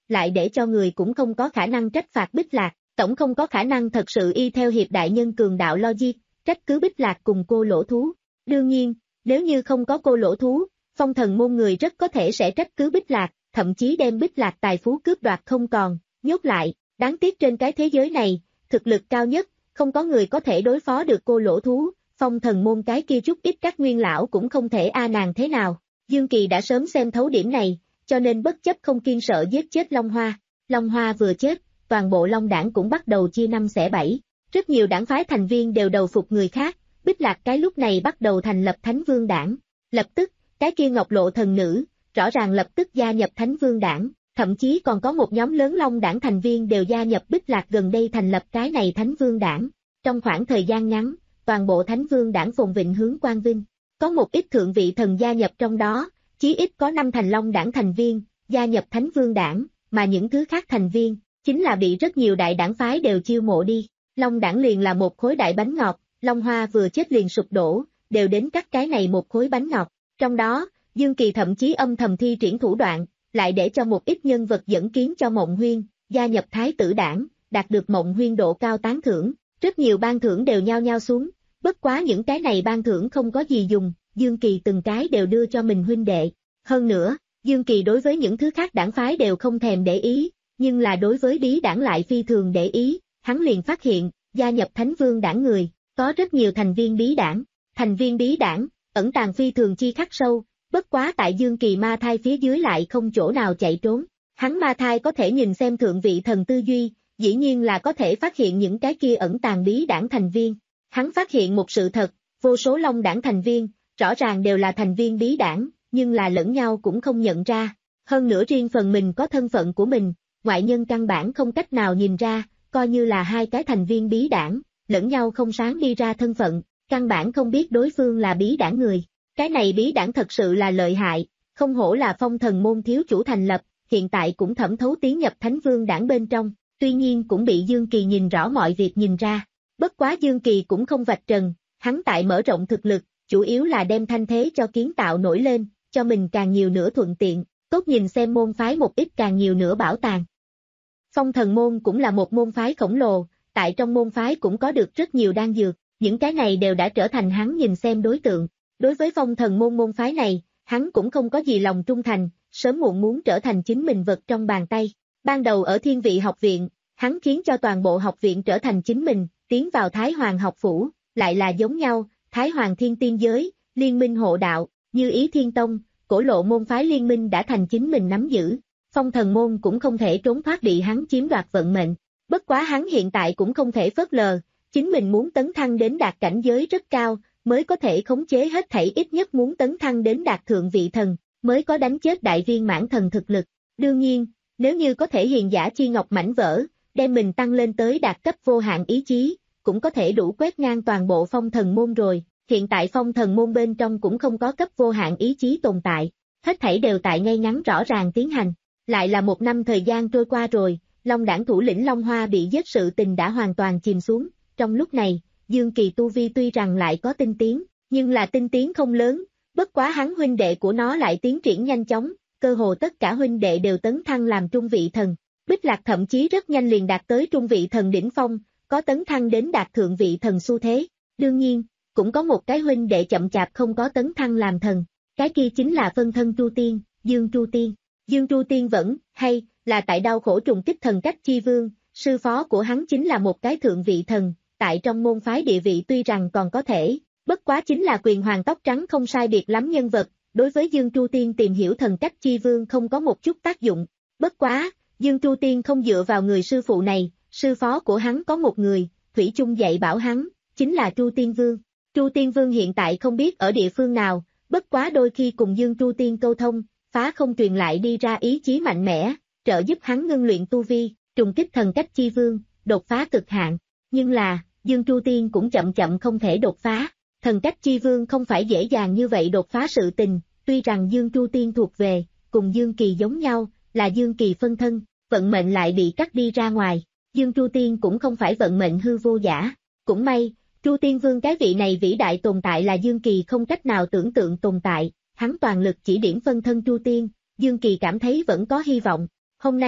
B: lại để cho người cũng không có khả năng trách phạt Bích Lạc, tổng không có khả năng thật sự y theo hiệp đại nhân cường đạo logic, trách cứ Bích Lạc cùng cô lỗ thú. Đương nhiên, nếu như không có cô lỗ thú, phong thần môn người rất có thể sẽ trách cứ Bích Lạc, thậm chí đem Bích Lạc tài phú cướp đoạt không còn, nhốt lại, đáng tiếc trên cái thế giới này, thực lực cao nhất, không có người có thể đối phó được cô lỗ thú, phong thần môn cái kia chút ít các nguyên lão cũng không thể a nàng thế nào. Dương Kỳ đã sớm xem thấu điểm này, cho nên bất chấp không kiên sợ giết chết Long Hoa. Long Hoa vừa chết, toàn bộ Long đảng cũng bắt đầu chia năm xẻ bảy. Rất nhiều đảng phái thành viên đều đầu phục người khác, Bích Lạc cái lúc này bắt đầu thành lập Thánh Vương đảng. Lập tức, cái kia Ngọc Lộ thần nữ, rõ ràng lập tức gia nhập Thánh Vương đảng, thậm chí còn có một nhóm lớn Long đảng thành viên đều gia nhập Bích Lạc gần đây thành lập cái này Thánh Vương đảng. Trong khoảng thời gian ngắn, toàn bộ Thánh Vương đảng phồn vịnh hướng quang vinh. Có một ít thượng vị thần gia nhập trong đó, chí ít có năm thành Long đảng thành viên, gia nhập Thánh Vương đảng, mà những thứ khác thành viên, chính là bị rất nhiều đại đảng phái đều chiêu mộ đi. Long đảng liền là một khối đại bánh ngọt, Long Hoa vừa chết liền sụp đổ, đều đến cắt cái này một khối bánh ngọt. Trong đó, Dương Kỳ thậm chí âm thầm thi triển thủ đoạn, lại để cho một ít nhân vật dẫn kiến cho Mộng Huyên, gia nhập Thái tử đảng, đạt được Mộng Huyên độ cao tán thưởng, rất nhiều ban thưởng đều nhao nhao xuống, bất quá những cái này ban thưởng không có gì dùng, Dương Kỳ từng cái đều đưa cho mình huynh đệ. Hơn nữa, Dương Kỳ đối với những thứ khác đảng phái đều không thèm để ý, nhưng là đối với bí đảng lại phi thường để ý, hắn liền phát hiện, gia nhập Thánh Vương đảng người, có rất nhiều thành viên bí đảng, thành viên bí đảng, ẩn tàng phi thường chi khắc sâu, bất quá tại Dương Kỳ ma thai phía dưới lại không chỗ nào chạy trốn, hắn ma thai có thể nhìn xem thượng vị thần tư duy, dĩ nhiên là có thể phát hiện những cái kia ẩn tàng bí đảng thành viên, hắn phát hiện một sự thật, vô số Long đảng thành viên, rõ ràng đều là thành viên bí đảng, nhưng là lẫn nhau cũng không nhận ra, hơn nữa riêng phần mình có thân phận của mình, ngoại nhân căn bản không cách nào nhìn ra, coi như là hai cái thành viên bí đảng, lẫn nhau không sáng đi ra thân phận, căn bản không biết đối phương là bí đảng người. Cái này bí đảng thật sự là lợi hại, không hổ là phong thần môn thiếu chủ thành lập, hiện tại cũng thẩm thấu tiến nhập Thánh Vương đảng bên trong, tuy nhiên cũng bị Dương Kỳ nhìn rõ mọi việc nhìn ra. Bất quá Dương Kỳ cũng không vạch trần, hắn tại mở rộng thực lực, chủ yếu là đem thanh thế cho kiến tạo nổi lên, cho mình càng nhiều nữa thuận tiện, tốt nhìn xem môn phái một ít càng nhiều nữa bảo tàng. Phong thần môn cũng là một môn phái khổng lồ, tại trong môn phái cũng có được rất nhiều đan dược, những cái này đều đã trở thành hắn nhìn xem đối tượng. Đối với phong thần môn môn phái này, hắn cũng không có gì lòng trung thành, sớm muộn muốn trở thành chính mình vật trong bàn tay. Ban đầu ở Thiên Vị học viện, hắn khiến cho toàn bộ học viện trở thành chính mình, tiến vào Thái Hoàng học phủ, lại là giống nhau, Thái Hoàng Thiên Tiên Giới, Liên minh hộ đạo, Như Ý Thiên Tông, cổ lộ môn phái liên minh đã thành chính mình nắm giữ. Phong thần môn cũng không thể trốn thoát bị hắn chiếm đoạt vận mệnh. Bất quá hắn hiện tại cũng không thể phớt lờ, chính mình muốn tấn thăng đến đạt cảnh giới rất cao, mới có thể khống chế hết thảy, ít nhất muốn tấn thăng đến đạt thượng vị thần, mới có đánh chết đại viên mãn thần thực lực. Đương nhiên, nếu như có thể hiền giả chi ngọc mảnh vỡ, đem mình tăng lên tới đạt cấp vô hạn ý chí, cũng có thể đủ quét ngang toàn bộ phong thần môn rồi. Hiện tại phong thần môn bên trong cũng không có cấp vô hạn ý chí tồn tại, hết thảy đều tại ngay ngắn rõ ràng tiến hành. Lại là một năm thời gian trôi qua rồi, Long đảng thủ lĩnh Long Hoa bị giết sự tình đã hoàn toàn chìm xuống. Trong lúc này, Dương Kỳ tu vi tuy rằng lại có tinh tiến, nhưng là tinh tiến không lớn, bất quá hắn huynh đệ của nó lại tiến triển nhanh chóng, cơ hồ tất cả huynh đệ đều tấn thăng làm trung vị thần. Bích Lạc thậm chí rất nhanh liền đạt tới trung vị thần đỉnh phong, có tấn thăng đến đạt thượng vị thần xu thế. Đương nhiên, cũng có một cái huynh đệ chậm chạp không có tấn thăng làm thần, cái kia chính là phân thân Tru Tiên, Dương Tru Tiên. Dương Tru Tiên vẫn, hay, là tại đau khổ trùng kích thần cách chi vương, sư phó của hắn chính là một cái thượng vị thần, tại trong môn phái địa vị tuy rằng còn có thể, bất quá chính là quyền hoàng tóc trắng không sai biệt lắm nhân vật, đối với Dương Tru Tiên tìm hiểu thần cách chi vương không có một chút tác dụng. Bất quá, Dương Tru Tiên không dựa vào người sư phụ này, sư phó của hắn có một người, thủy chung dạy bảo hắn, chính là Tru Tiên Vương. Tru Tiên Vương hiện tại không biết ở địa phương nào, bất quá đôi khi cùng Dương Tru Tiên câu thông, phá không truyền lại đi ra ý chí mạnh mẽ, trợ giúp hắn ngưng luyện tu vi, trùng kích thần cách chi vương, đột phá cực hạn. Nhưng là, Dương Tru Tiên cũng chậm chậm không thể đột phá, thần cách chi vương không phải dễ dàng như vậy đột phá sự tình, tuy rằng Dương Tru Tiên thuộc về, cùng Dương Kỳ giống nhau, là Dương Kỳ phân thân, vận mệnh lại bị cắt đi ra ngoài, Dương Tru Tiên cũng không phải vận mệnh hư vô giả, cũng may, Tru Tiên Vương cái vị này vĩ đại tồn tại là Dương Kỳ không cách nào tưởng tượng tồn tại, hắn toàn lực chỉ điểm phân thân Tru Tiên, Dương Kỳ cảm thấy vẫn có hy vọng. Hôm nay,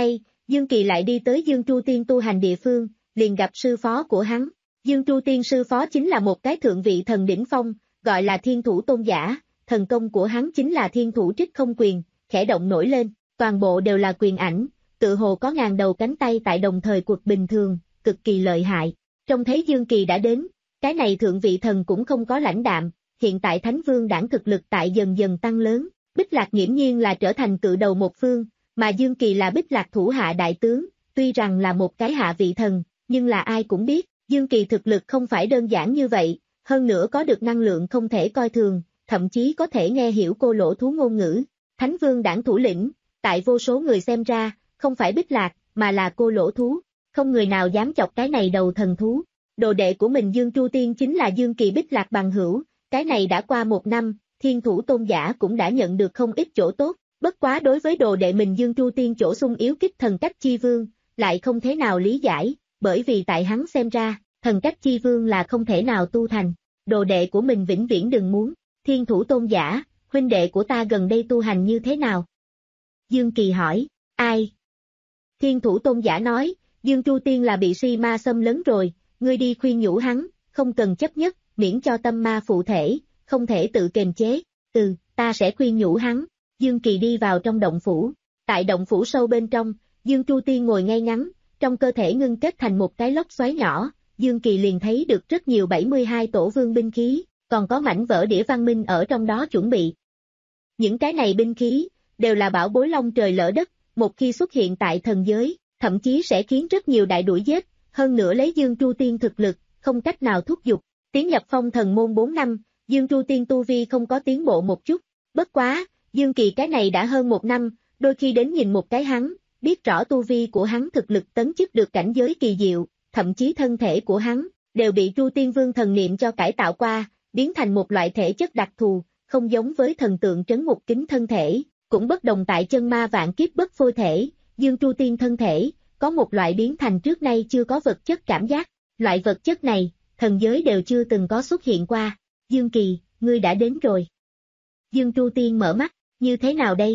B: Dương Kỳ lại đi tới Dương Tru Tiên tu hành địa phương, liền gặp sư phó của hắn. Dương Tru Tiên sư phó chính là một cái thượng vị thần đỉnh phong, gọi là Thiên Thủ Tôn Giả, thần công của hắn chính là Thiên Thủ Trích Không Quyền, khẽ động nổi lên, toàn bộ đều là quyền ảnh, tự hồ có ngàn đầu cánh tay tại đồng thời cuộc bình thường, cực kỳ lợi hại. Trông thấy Dương Kỳ đã đến, cái này thượng vị thần cũng không có lãnh đạm, hiện tại Thánh Vương đảng thực lực tại dần dần tăng lớn, Bích Lạc nghiễm nhiên là trở thành cự đầu một phương, mà Dương Kỳ là Bích Lạc thủ hạ đại tướng, tuy rằng là một cái hạ vị thần, nhưng là ai cũng biết, Dương Kỳ thực lực không phải đơn giản như vậy, hơn nữa có được năng lượng không thể coi thường, thậm chí có thể nghe hiểu cô lỗ thú ngôn ngữ. Thánh Vương đảng thủ lĩnh, tại vô số người xem ra, không phải Bích Lạc, mà là cô lỗ thú, không người nào dám chọc cái này đầu thần thú. Đồ đệ của mình Dương Tru Tiên chính là Dương Kỳ Bích Lạc bằng hữu, cái này đã qua một năm, Thiên Thủ Tôn Giả cũng đã nhận được không ít chỗ tốt, bất quá đối với đồ đệ mình Dương Tru Tiên chỗ sung yếu kích thần cách chi vương, lại không thế nào lý giải, bởi vì tại hắn xem ra, thần cách chi vương là không thể nào tu thành, đồ đệ của mình vĩnh viễn đừng muốn. Thiên Thủ Tôn Giả, huynh đệ của ta gần đây tu hành như thế nào? Dương Kỳ hỏi, ai? Thiên Thủ Tôn Giả nói, Dương Tru Tiên là bị si ma xâm lấn rồi, ngươi đi khuyên nhủ hắn, không cần chấp nhất, miễn cho tâm ma phụ thể, không thể tự kiềm chế, ừ, ta sẽ khuyên nhủ hắn. Dương Kỳ đi vào trong động phủ, tại động phủ sâu bên trong, Dương Tru Tiên ngồi ngay ngắn, trong cơ thể ngưng kết thành một cái lốc xoáy nhỏ, Dương Kỳ liền thấy được rất nhiều bảy mươi hai tổ vương binh khí, còn có mảnh vỡ đĩa văn minh ở trong đó chuẩn bị. Những cái này binh khí, đều là bảo bối long trời lỡ đất, một khi xuất hiện tại thần giới, thậm chí sẽ khiến rất nhiều đại đuổi giết, hơn nữa lấy Dương Tru Tiên thực lực, không cách nào thúc giục. Tiến nhập phong thần môn bốn năm, Dương Tru Tiên tu vi không có tiến bộ một chút, bất quá, Dương Kỳ cái này đã hơn một năm, đôi khi đến nhìn một cái hắn, biết rõ tu vi của hắn thực lực tấn chức được cảnh giới kỳ diệu, thậm chí thân thể của hắn, đều bị Tru Tiên Vương thần niệm cho cải tạo qua, biến thành một loại thể chất đặc thù, không giống với thần tượng trấn ngục kính thân thể, cũng bất đồng tại chân ma vạn kiếp bất phôi thể, Dương Tru Tiên thân thể, có một loại biến thành trước nay chưa có vật chất cảm giác, loại vật chất này, thần giới đều chưa từng có xuất hiện qua. Dương Kỳ, ngươi đã đến rồi. Dương Tru Tiên mở mắt, như thế nào đây?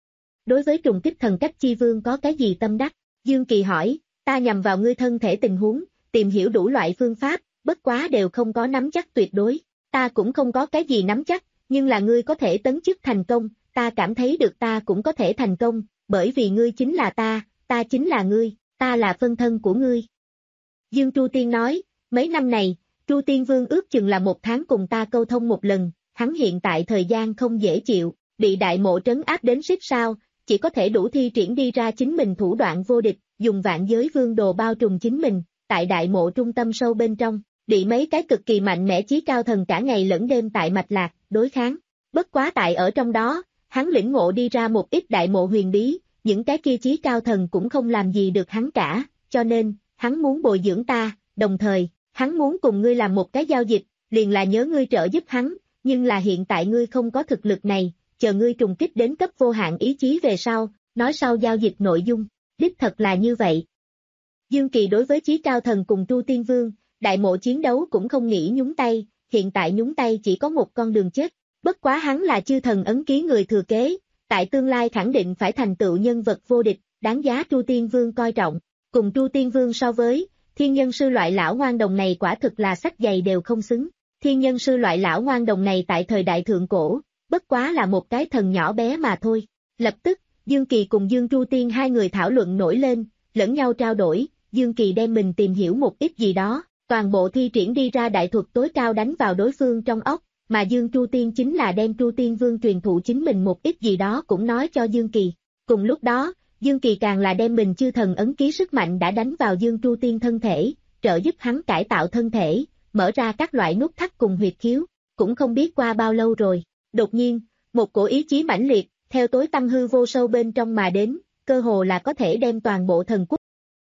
B: Đối với trùng kích thần cách chi vương có cái gì tâm đắc? Dương Kỳ hỏi, ta nhằm vào ngươi thân thể tình huống, tìm hiểu đủ loại phương pháp, bất quá đều không có nắm chắc tuyệt đối. Ta cũng không có cái gì nắm chắc, nhưng là ngươi có thể tấn chức thành công, ta cảm thấy được ta cũng có thể thành công, bởi vì ngươi chính là ta, ta chính là ngươi, ta là phân thân của ngươi. Dương Tru Tiên nói, mấy năm này, Tru Tiên Vương ước chừng là một tháng cùng ta câu thông một lần, hắn hiện tại thời gian không dễ chịu, bị đại mộ trấn áp đến xích sao, chỉ có thể đủ thi triển đi ra chính mình thủ đoạn vô địch, dùng vạn giới vương đồ bao trùm chính mình, tại đại mộ trung tâm sâu bên trong, bị mấy cái cực kỳ mạnh mẽ chí cao thần cả ngày lẫn đêm tại mạch lạc, đối kháng. Bất quá tại ở trong đó, hắn lĩnh ngộ đi ra một ít đại mộ huyền bí, những cái kia chí cao thần cũng không làm gì được hắn cả, cho nên, hắn muốn bồi dưỡng ta, đồng thời, hắn muốn cùng ngươi làm một cái giao dịch, liền là nhớ ngươi trợ giúp hắn, nhưng là hiện tại ngươi không có thực lực này, chờ ngươi trùng kích đến cấp vô hạn ý chí về sau, nói sau giao dịch nội dung, đích thật là như vậy. Dương Kỳ đối với chí cao thần cùng Tru Tiên Vương, đại mộ chiến đấu cũng không nghĩ nhúng tay, hiện tại nhúng tay chỉ có một con đường chết, bất quá hắn là chư thần ấn ký người thừa kế, tại tương lai khẳng định phải thành tựu nhân vật vô địch, đáng giá Tru Tiên Vương coi trọng, cùng Tru Tiên Vương so với, thiên nhân sư loại lão ngoan đồng này quả thực là sách giày đều không xứng, thiên nhân sư loại lão ngoan đồng này tại thời đại thượng cổ, bất quá là một cái thần nhỏ bé mà thôi. Lập tức, Dương Kỳ cùng Dương Tru Tiên hai người thảo luận nổi lên, lẫn nhau trao đổi, Dương Kỳ đem mình tìm hiểu một ít gì đó, toàn bộ thi triển đi ra đại thuật tối cao đánh vào đối phương trong óc, mà Dương Tru Tiên chính là đem Tru Tiên Vương truyền thụ chính mình một ít gì đó cũng nói cho Dương Kỳ. Cùng lúc đó, Dương Kỳ càng là đem mình chư thần ấn ký sức mạnh đã đánh vào Dương Tru Tiên thân thể, trợ giúp hắn cải tạo thân thể, mở ra các loại nút thắt cùng huyệt khiếu, cũng không biết qua bao lâu rồi. Đột nhiên, một cổ ý chí mãnh liệt, theo tối tăm hư vô sâu bên trong mà đến, cơ hồ là có thể đem toàn bộ thần quốc.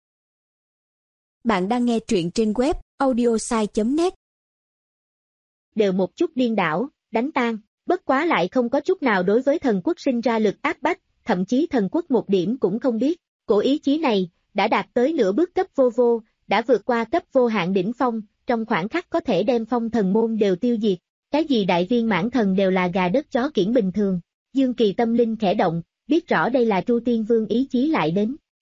C: Bạn đang nghe truyện trên web audiosai chấm net.
B: Đều một chút điên đảo, đánh tan, bất quá lại không có chút nào đối với thần quốc sinh ra lực áp bách, thậm chí thần quốc một điểm cũng không biết. Cổ ý chí này, đã đạt tới nửa bước cấp vô vô, đã vượt qua cấp vô hạn đỉnh phong, trong khoảng khắc có thể đem phong thần môn đều tiêu diệt. Cái gì đại viên mãn thần đều là gà đất chó kiểng bình thường. Dương Kỳ tâm linh khẽ động, biết rõ đây là Tru Tiên Vương ý chí lại đến.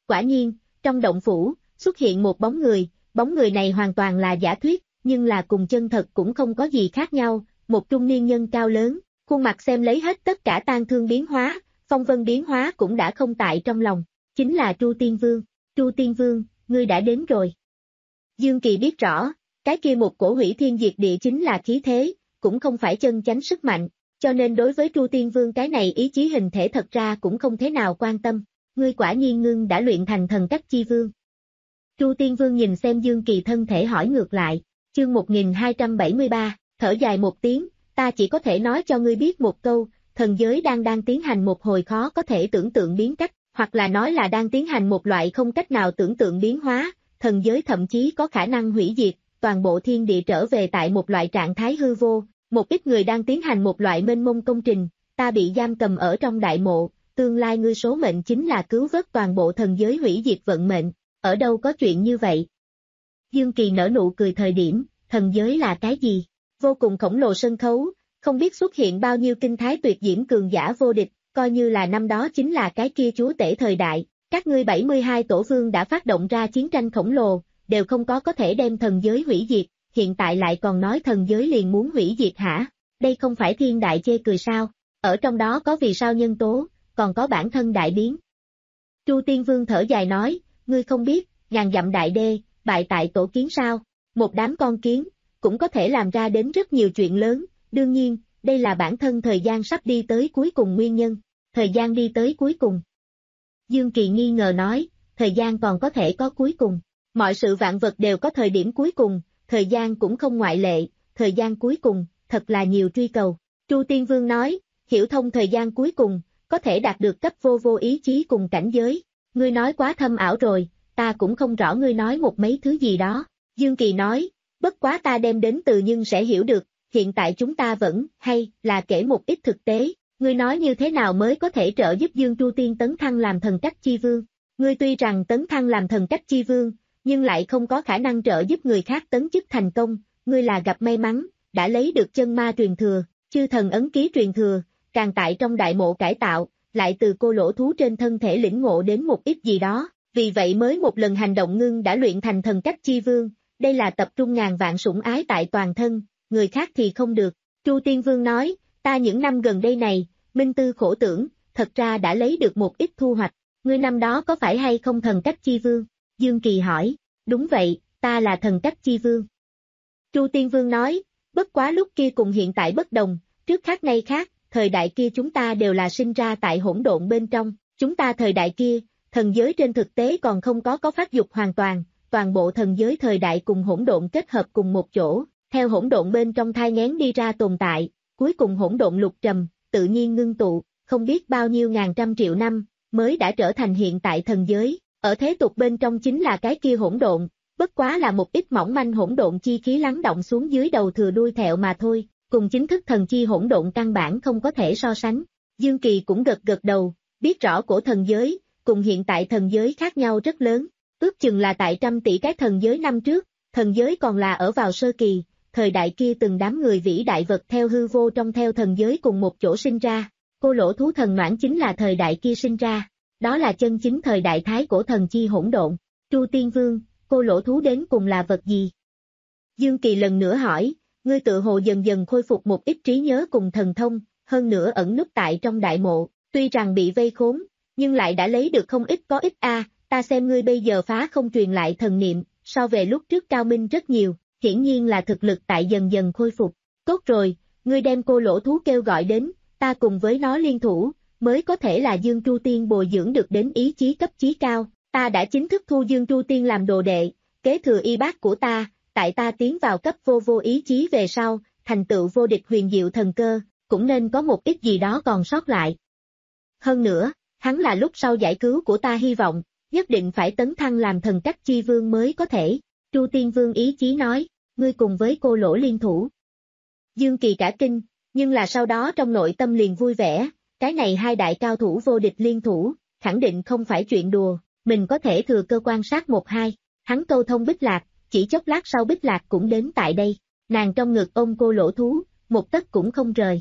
B: Quả nhiên, trong động phủ, xuất hiện một bóng người, bóng người này hoàn toàn là giả thuyết, nhưng là cùng chân thật cũng không có gì khác nhau, một trung niên nhân cao lớn, khuôn mặt xem lấy hết tất cả tang thương biến hóa, phong vân biến hóa cũng đã không tại trong lòng, chính là Tru Tiên Vương. Tru Tiên Vương, ngươi đã đến rồi. Dương Kỳ biết rõ, cái kia một cổ hủy thiên diệt địa chính là khí thế, cũng không phải chân chánh sức mạnh, cho nên đối với Tru Tiên Vương cái này ý chí hình thể thật ra cũng không thế nào quan tâm. Ngươi quả nhiên ngưng đã luyện thành thần cách chi vương. Tru Tiên Vương nhìn xem Dương Kỳ thân thể hỏi ngược lại, chương một nghìn hai trăm bảy mươi ba, thở dài một tiếng, ta chỉ có thể nói cho ngươi biết một câu, thần giới đang đang tiến hành một hồi khó có thể tưởng tượng biến cách, hoặc là nói là đang tiến hành một loại không cách nào tưởng tượng biến hóa, thần giới thậm chí có khả năng hủy diệt, toàn bộ thiên địa trở về tại một loại trạng thái hư vô, một ít người đang tiến hành một loại mênh mông công trình, ta bị giam cầm ở trong đại mộ, tương lai ngươi số mệnh chính là cứu vớt toàn bộ thần giới hủy diệt vận mệnh, ở đâu có chuyện như vậy? Dương Kỳ nở nụ cười thời điểm, thần giới là cái gì? Vô cùng khổng lồ sân khấu, không biết xuất hiện bao nhiêu kinh thái tuyệt diễm cường giả vô địch, coi như là năm đó chính là cái kia chúa tể thời đại, các ngươi bảy mươi hai tổ vương đã phát động ra chiến tranh khổng lồ, đều không có có thể đem thần giới hủy diệt, hiện tại lại còn nói thần giới liền muốn hủy diệt hả? Đây không phải thiên đại chê cười sao? Ở trong đó có vì sao nhân tố, còn có bản thân đại biến. Tru Tiên Vương thở dài nói, ngươi không biết, ngàn dặm đại đê, bại tại tổ kiến sao? Một đám con kiến, cũng có thể làm ra đến rất nhiều chuyện lớn, đương nhiên, đây là bản thân thời gian sắp đi tới cuối cùng nguyên nhân. Thời gian đi tới cuối cùng. Dương Kỳ nghi ngờ nói, thời gian còn có thể có cuối cùng. Mọi sự vạn vật đều có thời điểm cuối cùng, thời gian cũng không ngoại lệ, thời gian cuối cùng, thật là nhiều truy cầu. Tru Tiên Vương nói, hiểu thông thời gian cuối cùng, có thể đạt được cấp vô vô ý chí cùng cảnh giới. Ngươi nói quá thâm ảo rồi, ta cũng không rõ ngươi nói một mấy thứ gì đó. Dương Kỳ nói, bất quá ta đem đến từ nhưng sẽ hiểu được, hiện tại chúng ta vẫn, hay, là kể một ít thực tế. Ngươi nói như thế nào mới có thể trợ giúp Dương Tru Tiên tấn thăng làm thần cách chi vương? Ngươi tuy rằng tấn thăng làm thần cách chi vương, nhưng lại không có khả năng trợ giúp người khác tấn chức thành công, ngươi là gặp may mắn, đã lấy được chân ma truyền thừa, chư thần ấn ký truyền thừa, càng tại trong đại mộ cải tạo, lại từ cô lỗ thú trên thân thể lĩnh ngộ đến một ít gì đó, vì vậy mới một lần hành động ngưng đã luyện thành thần cách chi vương, đây là tập trung ngàn vạn sủng ái tại toàn thân, người khác thì không được. Tru Tiên Vương nói, ta những năm gần đây này, minh tư khổ tưởng, thật ra đã lấy được một ít thu hoạch, ngươi năm đó có phải hay không thần cách chi vương? Dương Kỳ hỏi, đúng vậy, ta là thần cách chi vương. Tru Tiên Vương nói, bất quá lúc kia cùng hiện tại bất đồng, trước khác nay khác, thời đại kia chúng ta đều là sinh ra tại hỗn độn bên trong, chúng ta thời đại kia, thần giới trên thực tế còn không có có phát dục hoàn toàn, toàn bộ thần giới thời đại cùng hỗn độn kết hợp cùng một chỗ, theo hỗn độn bên trong thai nghén đi ra tồn tại, cuối cùng hỗn độn lục trầm, tự nhiên ngưng tụ, không biết bao nhiêu ngàn trăm triệu năm, mới đã trở thành hiện tại thần giới, ở thế tục bên trong chính là cái kia hỗn độn, bất quá là một ít mỏng manh hỗn độn chi khí lắng động xuống dưới đầu thừa đuôi thẹo mà thôi, cùng chính thức thần chi hỗn độn căn bản không có thể so sánh. Dương Kỳ cũng gật gật đầu, biết rõ cổ thần giới, cùng hiện tại thần giới khác nhau rất lớn, ước chừng là tại trăm tỷ cái thần giới năm trước, thần giới còn là ở vào sơ kỳ, thời đại kia từng đám người vĩ đại vật theo hư vô trong theo thần giới cùng một chỗ sinh ra, cô lỗ thú thần noãn chính là thời đại kia sinh ra, đó là chân chính thời đại thái cổ thần chi hỗn độn. Tru Tiên Vương, cô lỗ thú đến cùng là vật gì? Dương Kỳ lần nữa hỏi, ngươi tự hồ dần dần khôi phục một ít trí nhớ cùng thần thông, hơn nữa ẩn núp tại trong đại mộ, tuy rằng bị vây khốn, nhưng lại đã lấy được không ít có ít a, ta xem ngươi bây giờ phá không truyền lại thần niệm, so về lúc trước cao minh rất nhiều, hiển nhiên là thực lực tại dần dần khôi phục. Tốt rồi, ngươi đem cô lỗ thú kêu gọi đến, ta cùng với nó liên thủ, mới có thể là Dương Tru Tiên bồi dưỡng được đến ý chí cấp chí cao, ta đã chính thức thu Dương Tru Tiên làm đồ đệ, kế thừa y bát của ta, tại ta tiến vào cấp vô vô ý chí về sau, thành tựu vô địch huyền diệu thần cơ, cũng nên có một ít gì đó còn sót lại. Hơn nữa, hắn là lúc sau giải cứu của ta hy vọng, nhất định phải tấn thăng làm thần cách chi vương mới có thể. Tru Tiên Vương ý chí nói, ngươi cùng với cô lỗ liên thủ. Dương Kỳ cả kinh, nhưng là sau đó trong nội tâm liền vui vẻ, cái này hai đại cao thủ vô địch liên thủ, khẳng định không phải chuyện đùa, mình có thể thừa cơ quan sát một hai, hắn câu thông Bích Lạc, chỉ chốc lát sau Bích Lạc cũng đến tại đây, nàng trong ngực ôm cô lỗ thú, một tấc cũng không rời.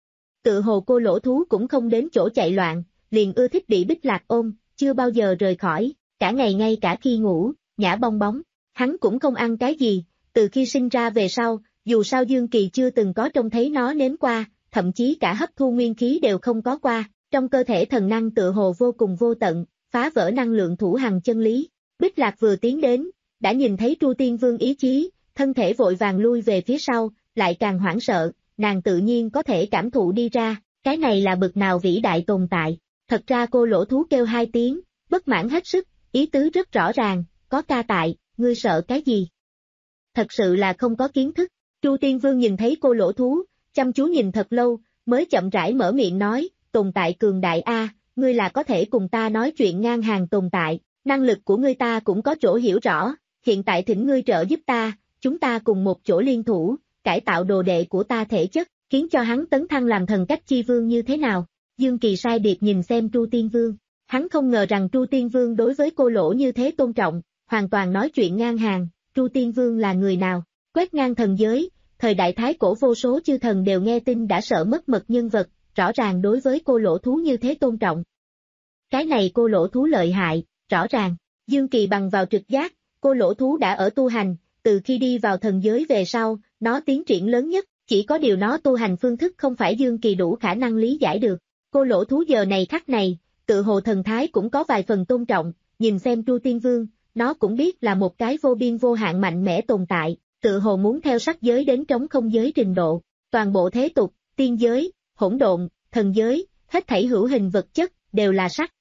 B: Tự hồ cô lỗ thú cũng không đến chỗ chạy loạn, liền ưa thích bị Bích Lạc ôm, chưa bao giờ rời khỏi, cả ngày ngay cả khi ngủ, nhả bong bóng. Hắn cũng không ăn cái gì, từ khi sinh ra về sau, dù sao Dương Kỳ chưa từng có trông thấy nó nếm qua, thậm chí cả hấp thu nguyên khí đều không có qua, trong cơ thể thần năng tựa hồ vô cùng vô tận, phá vỡ năng lượng thủ hằng chân lý. Bích Lạc vừa tiến đến, đã nhìn thấy Tru Tiên Vương ý chí, thân thể vội vàng lui về phía sau, lại càng hoảng sợ, nàng tự nhiên có thể cảm thụ đi ra, cái này là bực nào vĩ đại tồn tại. Thật ra cô lỗ thú kêu hai tiếng, bất mãn hết sức, ý tứ rất rõ ràng, có ca tại, ngươi sợ cái gì? Thật sự là không có kiến thức. Tru Tiên Vương nhìn thấy cô lỗ thú, chăm chú nhìn thật lâu, mới chậm rãi mở miệng nói, tồn tại cường đại a, ngươi là có thể cùng ta nói chuyện ngang hàng tồn tại, năng lực của ngươi ta cũng có chỗ hiểu rõ, hiện tại thỉnh ngươi trợ giúp ta, chúng ta cùng một chỗ liên thủ, cải tạo đồ đệ của ta thể chất, khiến cho hắn tấn thăng làm thần cách chi vương như thế nào? Dương Kỳ sai biệt nhìn xem Tru Tiên Vương, hắn không ngờ rằng Tru Tiên Vương đối với cô lỗ như thế tôn trọng, hoàn toàn nói chuyện ngang hàng. Tru Tiên Vương là người nào? Quét ngang thần giới, thời đại thái cổ vô số chư thần đều nghe tin đã sợ mất mật nhân vật, rõ ràng đối với cô lỗ thú như thế tôn trọng. Cái này cô lỗ thú lợi hại, rõ ràng, Dương Kỳ bằng vào trực giác, cô lỗ thú đã ở tu hành, từ khi đi vào thần giới về sau, nó tiến triển lớn nhất, chỉ có điều nó tu hành phương thức không phải Dương Kỳ đủ khả năng lý giải được. Cô lỗ thú giờ này khắc này, tự hồ thần thái cũng có vài phần tôn trọng, nhìn xem Tru Tiên Vương, nó cũng biết là một cái vô biên vô hạn mạnh mẽ tồn tại, tự hồ muốn theo sắc giới đến trống không giới trình độ, toàn bộ thế tục, tiên giới, hỗn độn, thần giới, hết thảy hữu hình vật chất, đều là sắc.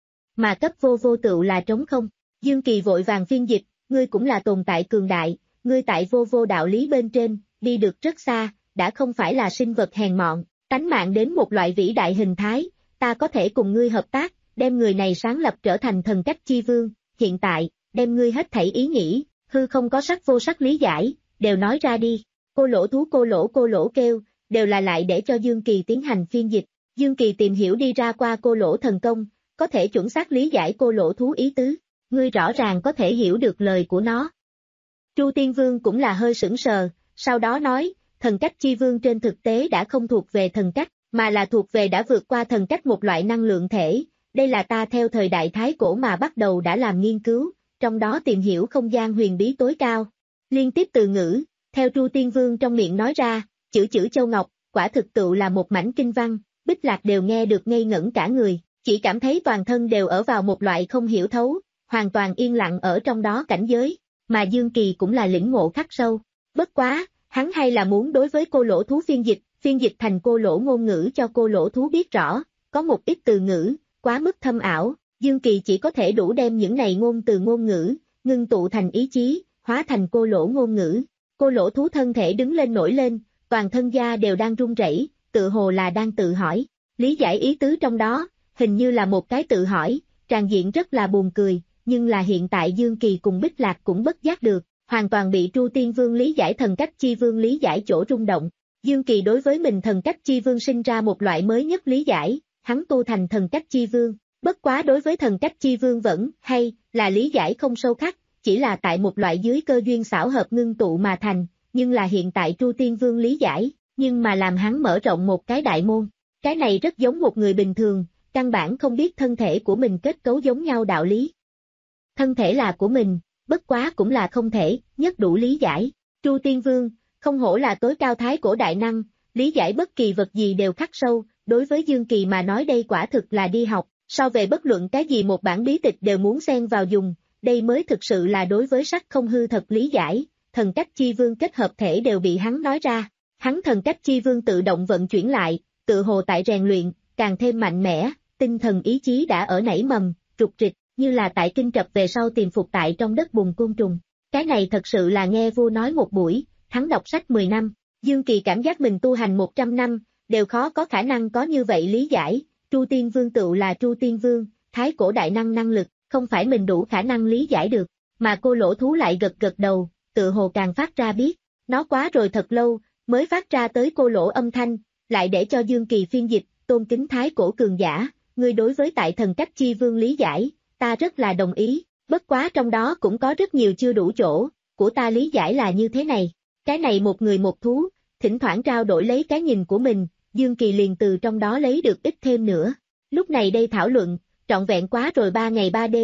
B: Mà cấp vô vô tựu là trống không. Dương Kỳ vội vàng phiên dịch, ngươi cũng là tồn tại cường đại, ngươi tại vô vô đạo lý bên trên, đi được rất xa, đã không phải là sinh vật hèn mọn, tánh mạng đến một loại vĩ đại hình thái, ta có thể cùng ngươi hợp tác, đem người này sáng lập trở thành thần cách chi vương, hiện tại, đem ngươi hết thảy ý nghĩ, hư không có sắc vô sắc lý giải, đều nói ra đi. Cô lỗ thú cô lỗ cô lỗ kêu, đều là lại để cho Dương Kỳ tiến hành phiên dịch. Dương Kỳ tìm hiểu đi ra qua cô lỗ thần công, có thể chuẩn xác lý giải cô lỗ thú ý tứ, ngươi rõ ràng có thể hiểu được lời của nó. Tru Tiên Vương cũng là hơi sững sờ, sau đó nói, thần cách chi vương trên thực tế đã không thuộc về thần cách, mà là thuộc về đã vượt qua thần cách một loại năng lượng thể, đây là ta theo thời đại thái cổ mà bắt đầu đã làm nghiên cứu, trong đó tìm hiểu không gian huyền bí tối cao. Liên tiếp từ ngữ, theo Tru Tiên Vương trong miệng nói ra, chữ chữ châu ngọc, quả thực tựu là một mảnh kinh văn, Bích Lạc đều nghe được ngây ngẩn cả người, chỉ cảm thấy toàn thân đều ở vào một loại không hiểu thấu, hoàn toàn yên lặng ở trong đó cảnh giới, mà Dương Kỳ cũng là lĩnh ngộ khắc sâu. Bất quá, hắn hay là muốn đối với cô lỗ thú phiên dịch, phiên dịch thành cô lỗ ngôn ngữ cho cô lỗ thú biết rõ, có một ít từ ngữ, quá mức thâm ảo, Dương Kỳ chỉ có thể đủ đem những này ngôn từ ngôn ngữ, ngưng tụ thành ý chí, hóa thành cô lỗ ngôn ngữ. Cô lỗ thú thân thể đứng lên nổi lên, toàn thân da đều đang run rẩy, tự hồ là đang tự hỏi, lý giải ý tứ trong đó, hình như là một cái tự hỏi, tràn diện rất là buồn cười, nhưng là hiện tại Dương Kỳ cùng Bích Lạc cũng bất giác được, hoàn toàn bị Tru Tiên Vương lý giải thần cách chi vương lý giải chỗ rung động. Dương Kỳ đối với mình thần cách chi vương sinh ra một loại mới nhất lý giải, hắn tu thành thần cách chi vương, bất quá đối với thần cách chi vương vẫn hay là lý giải không sâu khắc, chỉ là tại một loại dưới cơ duyên xảo hợp ngưng tụ mà thành, nhưng là hiện tại Tru Tiên Vương lý giải, nhưng mà làm hắn mở rộng một cái đại môn. Cái này rất giống một người bình thường, căn bản không biết thân thể của mình kết cấu giống nhau đạo lý. Thân thể là của mình, bất quá cũng là không thể, nhất đủ lý giải. Tru Tiên Vương, không hổ là tối cao thái cổ đại năng, lý giải bất kỳ vật gì đều khắc sâu, đối với Dương Kỳ mà nói đây quả thực là đi học, so về bất luận cái gì một bản bí tịch đều muốn xen vào dùng, đây mới thực sự là đối với sắc không hư thật lý giải, thần cách chi vương kết hợp thể đều bị hắn nói ra, hắn thần cách chi vương tự động vận chuyển lại, tự hồ tại rèn luyện, càng thêm mạnh mẽ, tinh thần ý chí đã ở nảy mầm, trục trịch, như là tại kinh trập về sau tìm phục tại trong đất bùn côn trùng. Cái này thật sự là nghe vua nói một buổi, hắn đọc sách mười năm, Dương Kỳ cảm giác mình tu hành một trăm năm, đều khó có khả năng có như vậy lý giải, Tru Tiên Vương tựu là Tru Tiên Vương, thái cổ đại năng năng lực, không phải mình đủ khả năng lý giải được, mà cô lỗ thú lại gật gật đầu, tự hồ càng phát ra biết, nó quá rồi thật lâu, mới phát ra tới cô lỗ âm thanh, lại để cho Dương Kỳ phiên dịch, tôn kính thái cổ cường giả, ngươi đối với tại thần cách chi vương lý giải, ta rất là đồng ý, bất quá trong đó cũng có rất nhiều chưa đủ chỗ, của ta lý giải là như thế này, cái này một người một thú, thỉnh thoảng trao đổi lấy cái nhìn của mình, Dương Kỳ liền từ trong đó lấy được ít thêm nữa, lúc này đây thảo luận, trọn vẹn quá rồi ba ngày ba đêm,